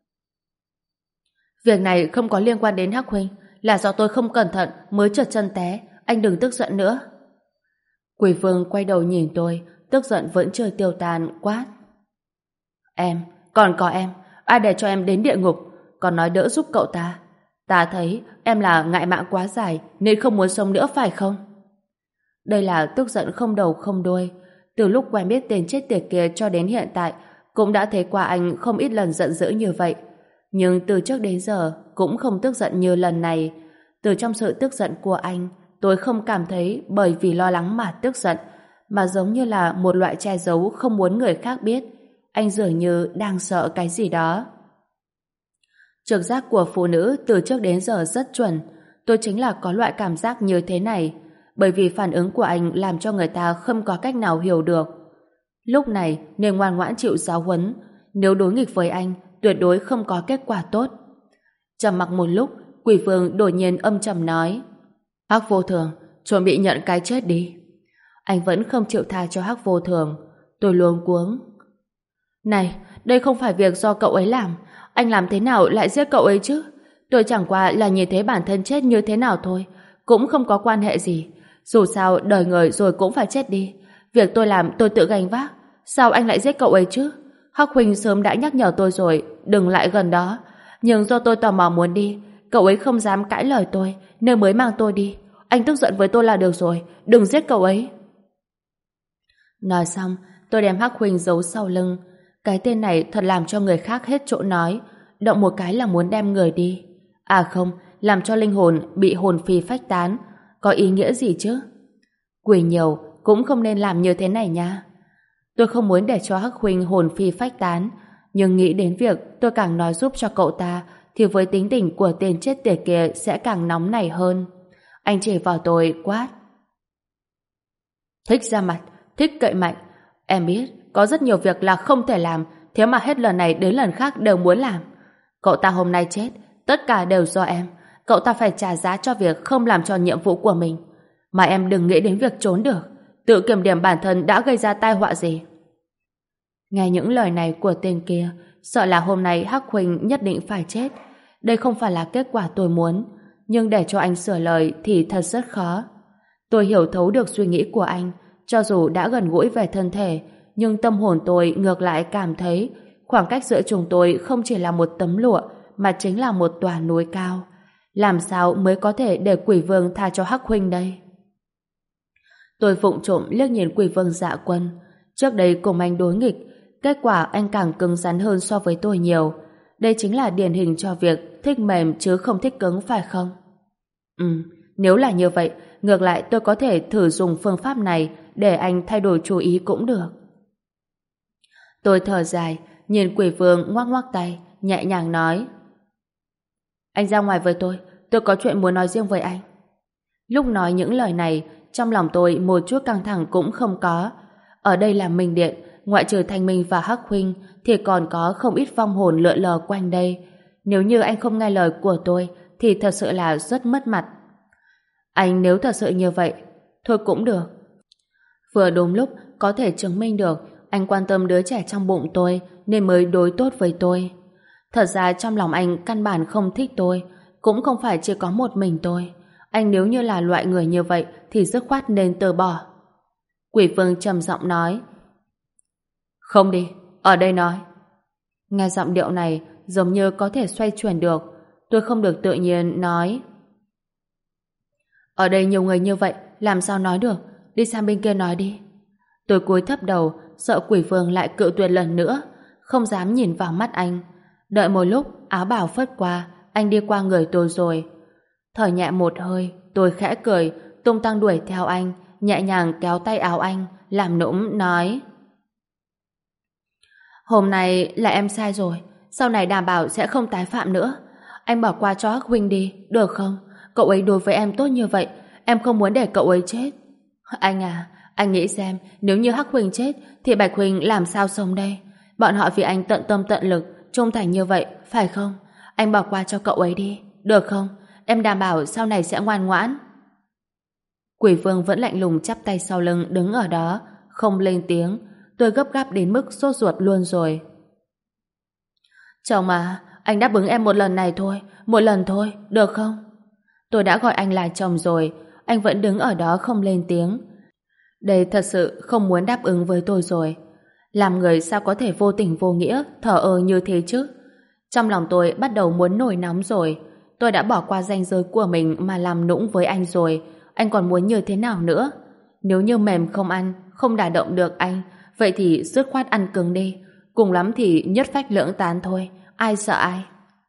Việc này không có liên quan đến Hắc huynh, là do tôi không cẩn thận mới trượt chân té, anh đừng tức giận nữa. Quỷ Vương quay đầu nhìn tôi, tức giận vẫn chưa tiêu tan, quát. Em, còn có em, ai để cho em đến địa ngục, còn nói đỡ giúp cậu ta. Ta thấy em là ngại mạng quá dài nên không muốn sống nữa phải không? Đây là tức giận không đầu không đuôi. Từ lúc quen biết tên chết tiệt kia cho đến hiện tại, cũng đã thấy qua anh không ít lần giận dữ như vậy. Nhưng từ trước đến giờ cũng không tức giận như lần này. Từ trong sự tức giận của anh, tôi không cảm thấy bởi vì lo lắng mà tức giận, mà giống như là một loại che giấu không muốn người khác biết. Anh dường như đang sợ cái gì đó. Trực giác của phụ nữ từ trước đến giờ rất chuẩn. Tôi chính là có loại cảm giác như thế này, bởi vì phản ứng của anh làm cho người ta không có cách nào hiểu được. Lúc này nên ngoan ngoãn chịu giáo huấn, nếu đối nghịch với anh tuyệt đối không có kết quả tốt. Trầm mặc một lúc, Quỷ Vương đột nhiên âm trầm nói. Hắc Vô Thường, chuẩn bị nhận cái chết đi. Anh vẫn không chịu tha cho Hắc Vô Thường. Tôi luống cuống. Này, đây không phải việc do cậu ấy làm. Anh làm thế nào lại giết cậu ấy chứ? Tôi chẳng qua là nhìn thấy bản thân chết như thế nào thôi, cũng không có quan hệ gì. Dù sao đời người rồi cũng phải chết đi. Việc tôi làm tôi tự gánh vác. Sao anh lại giết cậu ấy chứ? Hắc huynh sớm đã nhắc nhở tôi rồi, đừng lại gần đó. Nhưng do tôi tò mò muốn đi, cậu ấy không dám cãi lời tôi nên mới mang tôi đi. Anh tức giận với tôi là được rồi, đừng giết cậu ấy. Nói xong, tôi đem Hắc huynh giấu sau lưng. Cái tên này thật làm cho người khác hết chỗ nói, động một cái là muốn đem người đi. À không, làm cho linh hồn bị hồn phi phách tán. Có ý nghĩa gì chứ? Quỷ nhiều cũng không nên làm như thế này nha. Tôi không muốn để cho Hắc huynh hồn phi phách tán, nhưng nghĩ đến việc tôi càng nói giúp cho cậu ta thì với tính tình của tên chết tiệt kia sẽ càng nóng nảy hơn. Anh chỉ vào tôi quát. Thích ra mặt, thích cậy mạnh. Em biết có rất nhiều việc là không thể làm, thế mà hết lần này đến lần khác đều muốn làm. Cậu ta hôm nay chết, tất cả đều do em. Cậu ta phải trả giá cho việc không làm tròn nhiệm vụ của mình. Mà em đừng nghĩ đến việc trốn được. Tự kiểm điểm bản thân đã gây ra tai họa gì. Nghe những lời này của tên kia, sợ là hôm nay Hắc huynh nhất định phải chết. Đây không phải là kết quả tôi muốn, nhưng để cho anh sửa lời thì thật rất khó. Tôi hiểu thấu được suy nghĩ của anh, cho dù đã gần gũi về thân thể, nhưng tâm hồn tôi ngược lại cảm thấy khoảng cách giữa chúng tôi không chỉ là một tấm lụa, mà chính là một tòa núi cao. Làm sao mới có thể để Quỷ Vương tha cho Hắc huynh đây? Tôi vụng trộm liếc nhìn Quỷ Vương Dạ Quân. Trước đây cùng anh đối nghịch, kết quả anh càng cứng rắn hơn so với tôi nhiều. Đây chính là điển hình cho việc thích mềm chứ không thích cứng phải không? Ừ, nếu là như vậy, ngược lại tôi có thể thử dùng phương pháp này để anh thay đổi chú ý cũng được. Tôi thở dài, nhìn quỷ vương ngoắc ngoắc tay, nhẹ nhàng nói: Anh ra ngoài với tôi, tôi có chuyện muốn nói riêng với anh. Lúc nói những lời này, trong lòng tôi một chút căng thẳng cũng không có. Ở đây là Minh Điện, ngoại trừ Thanh Minh và Hắc Huynh thì còn có không ít vong hồn lượn lờ quanh đây. Nếu như anh không nghe lời của tôi thì thật sự là rất mất mặt. Anh nếu thật sự như vậy, thôi cũng được. Vừa đúng lúc có thể chứng minh được anh quan tâm đứa trẻ trong bụng tôi nên mới đối tốt với tôi. Thật ra trong lòng anh căn bản không thích tôi, cũng không phải chỉ có một mình tôi. Anh nếu như là loại người như vậy thì dứt khoát nên từ bỏ. Quỷ vương trầm giọng nói: Không đi, ở đây nói. Nghe giọng điệu này giống như có thể xoay chuyển được. Tôi không được tự nhiên nói: Ở đây nhiều người như vậy, làm sao nói được? Đi sang bên kia nói đi. Tôi cúi thấp đầu, sợ quỷ vương lại cự tuyệt lần nữa, không dám nhìn vào mắt anh. Đợi một lúc, áo bào phất qua, anh đi qua người tôi rồi. Thở nhẹ một hơi, tôi khẽ cười, tung tăng đuổi theo anh, nhẹ nhàng kéo tay áo anh, làm nũng nói: Hôm nay là em sai rồi, sau này đảm bảo sẽ không tái phạm nữa. Anh bỏ qua cho Hắc Huynh đi, được không? Cậu ấy đối với em tốt như vậy, em không muốn để cậu ấy chết. Anh à, anh nghĩ xem, nếu như Hắc Huynh chết thì Bạch Huynh làm sao sống đây? Bọn họ vì anh tận tâm tận lực, trung thành như vậy, phải không? Anh bỏ qua cho cậu ấy đi, được không? Em đảm bảo sau này sẽ ngoan ngoãn. Quỷ vương vẫn lạnh lùng chắp tay sau lưng đứng ở đó, không lên tiếng. Tôi gấp gáp đến mức sốt ruột luôn rồi. Chồng à, anh đáp ứng em một lần này thôi, một lần thôi, được không? Tôi đã gọi anh là chồng rồi, anh vẫn đứng ở đó không lên tiếng. Đây thật sự không muốn đáp ứng với tôi rồi. Làm người sao có thể vô tình vô nghĩa, thờ ơ như thế chứ? Trong lòng tôi bắt đầu muốn nổi nóng rồi. Tôi đã bỏ qua ranh giới của mình mà làm nũng với anh rồi. Anh còn muốn như thế nào nữa? Nếu như mềm không ăn, không đả động được anh, vậy thì dứt khoát ăn cứng đi. Cùng lắm thì nhất phách lưỡng tán thôi. Ai sợ ai?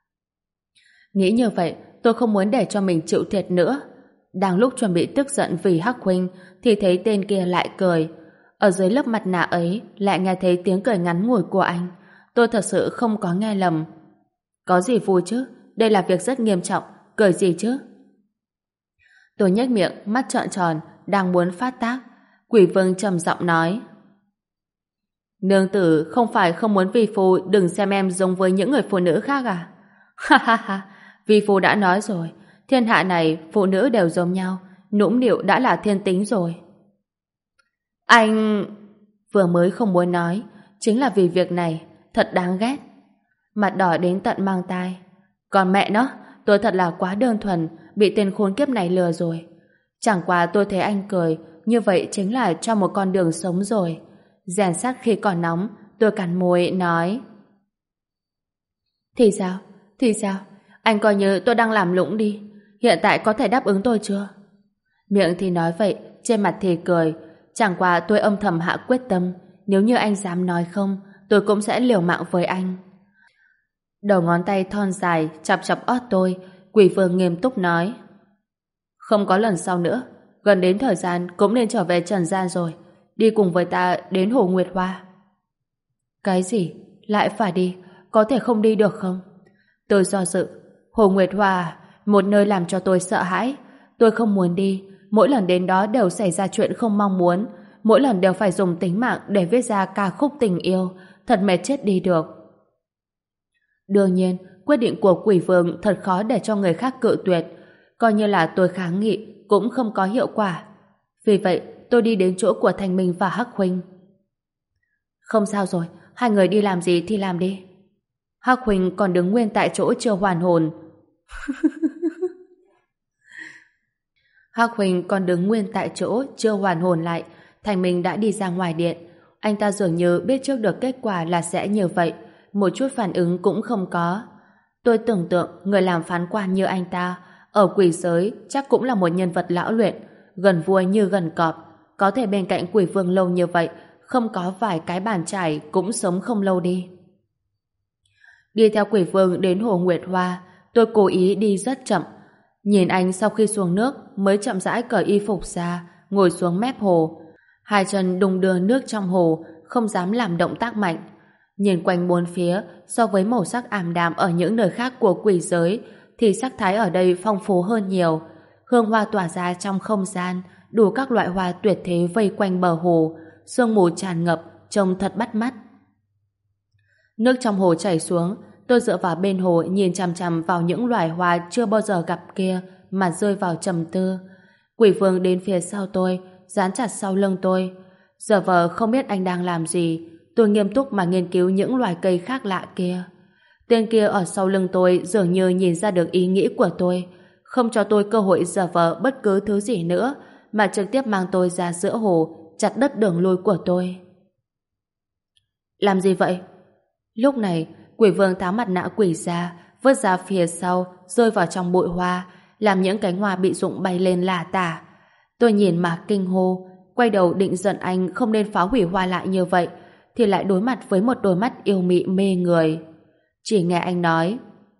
Nghĩ như vậy, tôi không muốn để cho mình chịu thiệt nữa. Đang lúc chuẩn bị tức giận vì Hắc Huynh thì thấy tên kia lại cười. Ở dưới lớp mặt nạ ấy lại nghe thấy tiếng cười ngắn ngủi của anh. Tôi thật sự không có nghe lầm. Có gì vui chứ? Đây là việc rất nghiêm trọng. Cười gì chứ? Tôi nhếch miệng, mắt trợn tròn, đang muốn phát tác. Quỷ vương trầm giọng nói: Nương tử không phải không muốn vi phu đừng xem em giống với những người phụ nữ khác à? Ha ha ha, vi phu đã nói rồi, thiên hạ này phụ nữ đều giống nhau, nũng nịu đã là thiên tính rồi. Anh... Vừa mới không muốn nói, chính là vì việc này, thật đáng ghét. Mặt đỏ đến tận mang tai. Còn mẹ nó, tôi thật là quá đơn thuần, bị tên khốn kiếp này lừa rồi. Chẳng qua tôi thấy anh cười, như vậy chính là cho một con đường sống rồi. Rèn sắt khi còn nóng, tôi cắn môi nói: Thì sao? Thì sao? Anh coi như tôi đang làm lũng đi. Hiện tại có thể đáp ứng tôi chưa? Miệng thì nói vậy, trên mặt thì cười. Chẳng qua tôi âm thầm hạ quyết tâm, nếu như anh dám nói không, tôi cũng sẽ liều mạng với anh. Đầu ngón tay thon dài chọc chọc ót tôi, quỷ vương nghiêm túc nói: Không có lần sau nữa, gần đến thời gian cũng nên trở về trần gian rồi. Đi cùng với ta đến Hồ Nguyệt Hoa. Cái gì? Lại phải đi? Có thể không đi được không? Tôi do dự. Hồ Nguyệt Hoa, một nơi làm cho tôi sợ hãi. Tôi không muốn đi. Mỗi lần đến đó đều xảy ra chuyện không mong muốn. Mỗi lần đều phải dùng tính mạng để viết ra ca khúc tình yêu. Thật mệt chết đi được. Đương nhiên, quyết định của quỷ vương thật khó để cho người khác cự tuyệt. Coi như là tôi kháng nghị cũng không có hiệu quả. Vì vậy, tôi đi đến chỗ của Thanh Minh và Hắc Huynh. Không sao rồi, hai người đi làm gì thì làm đi. Hắc Huynh còn đứng nguyên tại chỗ chưa hoàn hồn. Hắc Huynh còn đứng nguyên tại chỗ chưa hoàn hồn lại. Thanh Minh đã đi ra ngoài điện. Anh ta dường như biết trước được kết quả là sẽ như vậy, một chút phản ứng cũng không có. Tôi tưởng tượng người làm phán quan như anh ta ở quỷ giới chắc cũng là một nhân vật lão luyện, gần vua như gần cọp, có thể bên cạnh quỷ vương lâu như vậy, không có vài cái bàn chải cũng sống không lâu đi. Đi theo quỷ vương đến Hồ Nguyệt Hoa, tôi cố ý đi rất chậm. Nhìn anh sau khi xuống nước mới chậm rãi cởi y phục ra, ngồi xuống mép hồ. Hai chân đung đưa nước trong hồ, không dám làm động tác mạnh. Nhìn quanh bốn phía, so với màu sắc ảm đạm ở những nơi khác của quỷ giới, thì sắc thái ở đây phong phú hơn nhiều. Hương hoa tỏa ra trong không gian, đủ các loại hoa tuyệt thế vây quanh bờ hồ, sương mù tràn ngập, trông thật bắt mắt. Nước trong hồ chảy xuống, tôi dựa vào bên hồ nhìn chằm chằm vào những loài hoa chưa bao giờ gặp kia mà rơi vào trầm tư. Quỷ vương đến phía sau tôi, dán chặt sau lưng tôi. Giờ vờ không biết anh đang làm gì, tôi nghiêm túc mà nghiên cứu những loài cây khác lạ kia. Tên kia ở sau lưng tôi dường như nhìn ra được ý nghĩ của tôi, không cho tôi cơ hội giả vờ bất cứ thứ gì nữa, mà trực tiếp mang tôi ra giữa hồ, chặt đứt đường lui của tôi. Làm gì vậy? Lúc này, quỷ vương tháo mặt nạ quỷ ra, vứt ra phía sau, rơi vào trong bụi hoa, làm những cánh hoa bị rụng bay lên lả tả. Tôi nhìn mà kinh hô, quay đầu định giận anh không nên phá hủy hoa lại như vậy, thì lại đối mặt với một đôi mắt yêu mị mê người. Chỉ nghe anh nói: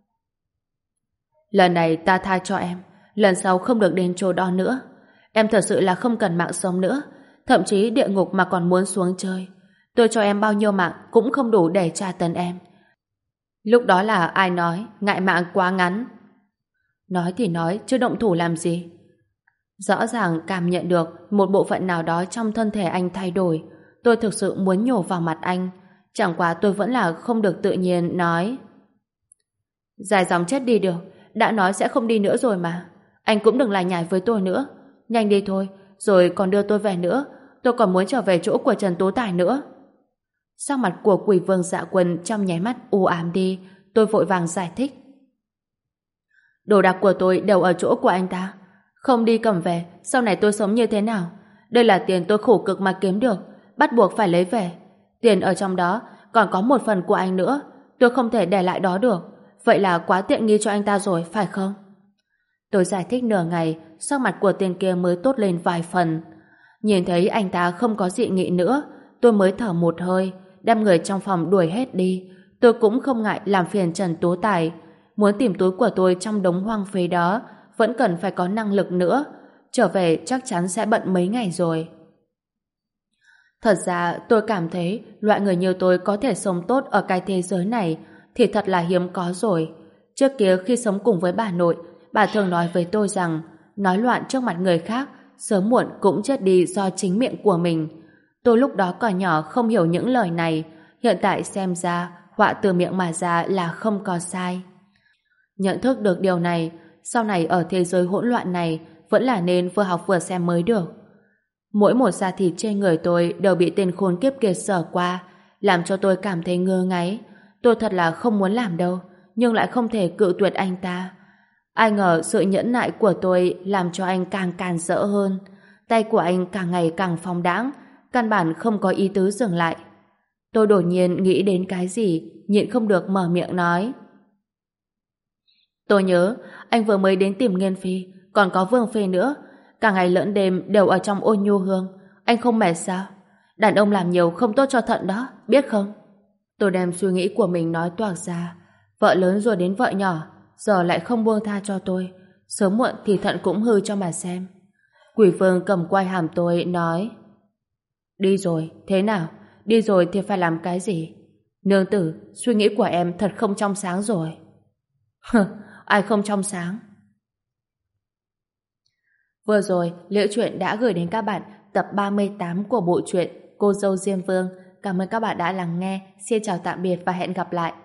lần này ta tha cho em, lần sau không được đến chỗ đó nữa. Em thật sự là không cần mạng sống nữa, thậm chí địa ngục mà còn muốn xuống chơi. Tôi cho em bao nhiêu mạng cũng không đủ để tra tấn em. Lúc đó là ai nói ngại mạng quá ngắn? Nói thì nói, chứ động thủ làm gì? Rõ ràng cảm nhận được một bộ phận nào đó trong thân thể anh thay đổi. Tôi thực sự muốn nhổ vào mặt anh. Chẳng qua tôi vẫn là không được tự nhiên nói: dài dòng chết đi được, đã nói sẽ không đi nữa rồi mà. Anh cũng đừng lại nhải với tôi nữa. Nhanh đi thôi, rồi còn đưa tôi về nữa. Tôi còn muốn trở về chỗ của Trần Tú Tài nữa. Sắc mặt của quỷ vương Dạ Quân trong nháy mắt u ám đi. Tôi vội vàng giải thích: đồ đạc của tôi đều ở chỗ của anh ta. Không đi cầm về, sau này tôi sống như thế nào? Đây là tiền tôi khổ cực mà kiếm được, bắt buộc phải lấy về. Tiền ở trong đó còn có một phần của anh nữa, tôi không thể để lại đó được. Vậy là quá tiện nghi cho anh ta rồi, phải không? Tôi giải thích nửa ngày, sắc mặt của tên kia mới tốt lên vài phần. Nhìn thấy anh ta không có dị nghị nữa, tôi mới thở một hơi, đem người trong phòng đuổi hết đi. Tôi cũng không ngại làm phiền Trần Tú Tài. Muốn tìm túi của tôi trong đống hoang phế đó, vẫn cần phải có năng lực nữa. Trở về chắc chắn sẽ bận mấy ngày rồi. Thật ra tôi cảm thấy loại người như tôi có thể sống tốt ở cái thế giới này thì thật là hiếm có rồi. Trước kia khi sống cùng với bà nội, bà thường nói với tôi rằng nói loạn trước mặt người khác sớm muộn cũng chết đi do chính miệng của mình. Tôi lúc đó còn nhỏ không hiểu những lời này, hiện tại xem ra họa từ miệng mà ra là không có sai. Nhận thức được điều này, sau này ở thế giới hỗn loạn này vẫn là nên vừa học vừa xem mới được. Mỗi một da thịt trên người tôi đều bị tên khốn kiếp kia sờ qua, làm cho tôi cảm thấy ngơ ngáy. Tôi thật là không muốn làm đâu, nhưng lại không thể cự tuyệt anh ta. Ai ngờ sự nhẫn nại của tôi làm cho anh càng càn rỡ hơn. Tay của anh càng ngày càng phóng đãng, căn bản không có ý tứ dừng lại. Tôi đột nhiên nghĩ đến cái gì, nhịn không được mở miệng nói: tôi nhớ, anh vừa mới đến tìm Nghiên Phi, còn có Vương Phi nữa. Cả ngày lẫn đêm đều ở trong Ôn Nhu Hương. Anh không mệt sao? Đàn ông làm nhiều không tốt cho thận đó, biết không? Tôi đem suy nghĩ của mình nói toạc ra. Vợ lớn rồi đến vợ nhỏ, giờ lại không buông tha cho tôi. Sớm muộn thì thận cũng hư cho mà xem. Quỷ vương cầm quai hàm tôi, nói: đi rồi, thế nào? Đi rồi thì phải làm cái gì? Nương tử, suy nghĩ của em thật không trong sáng rồi. Hừ, ai không trong sáng? Vừa rồi, Liễu Chuyện đã gửi đến các bạn tập ba mươi tám của bộ truyện Cô Dâu Diêm Vương. Cảm ơn các bạn đã lắng nghe. Xin chào tạm biệt và hẹn gặp lại.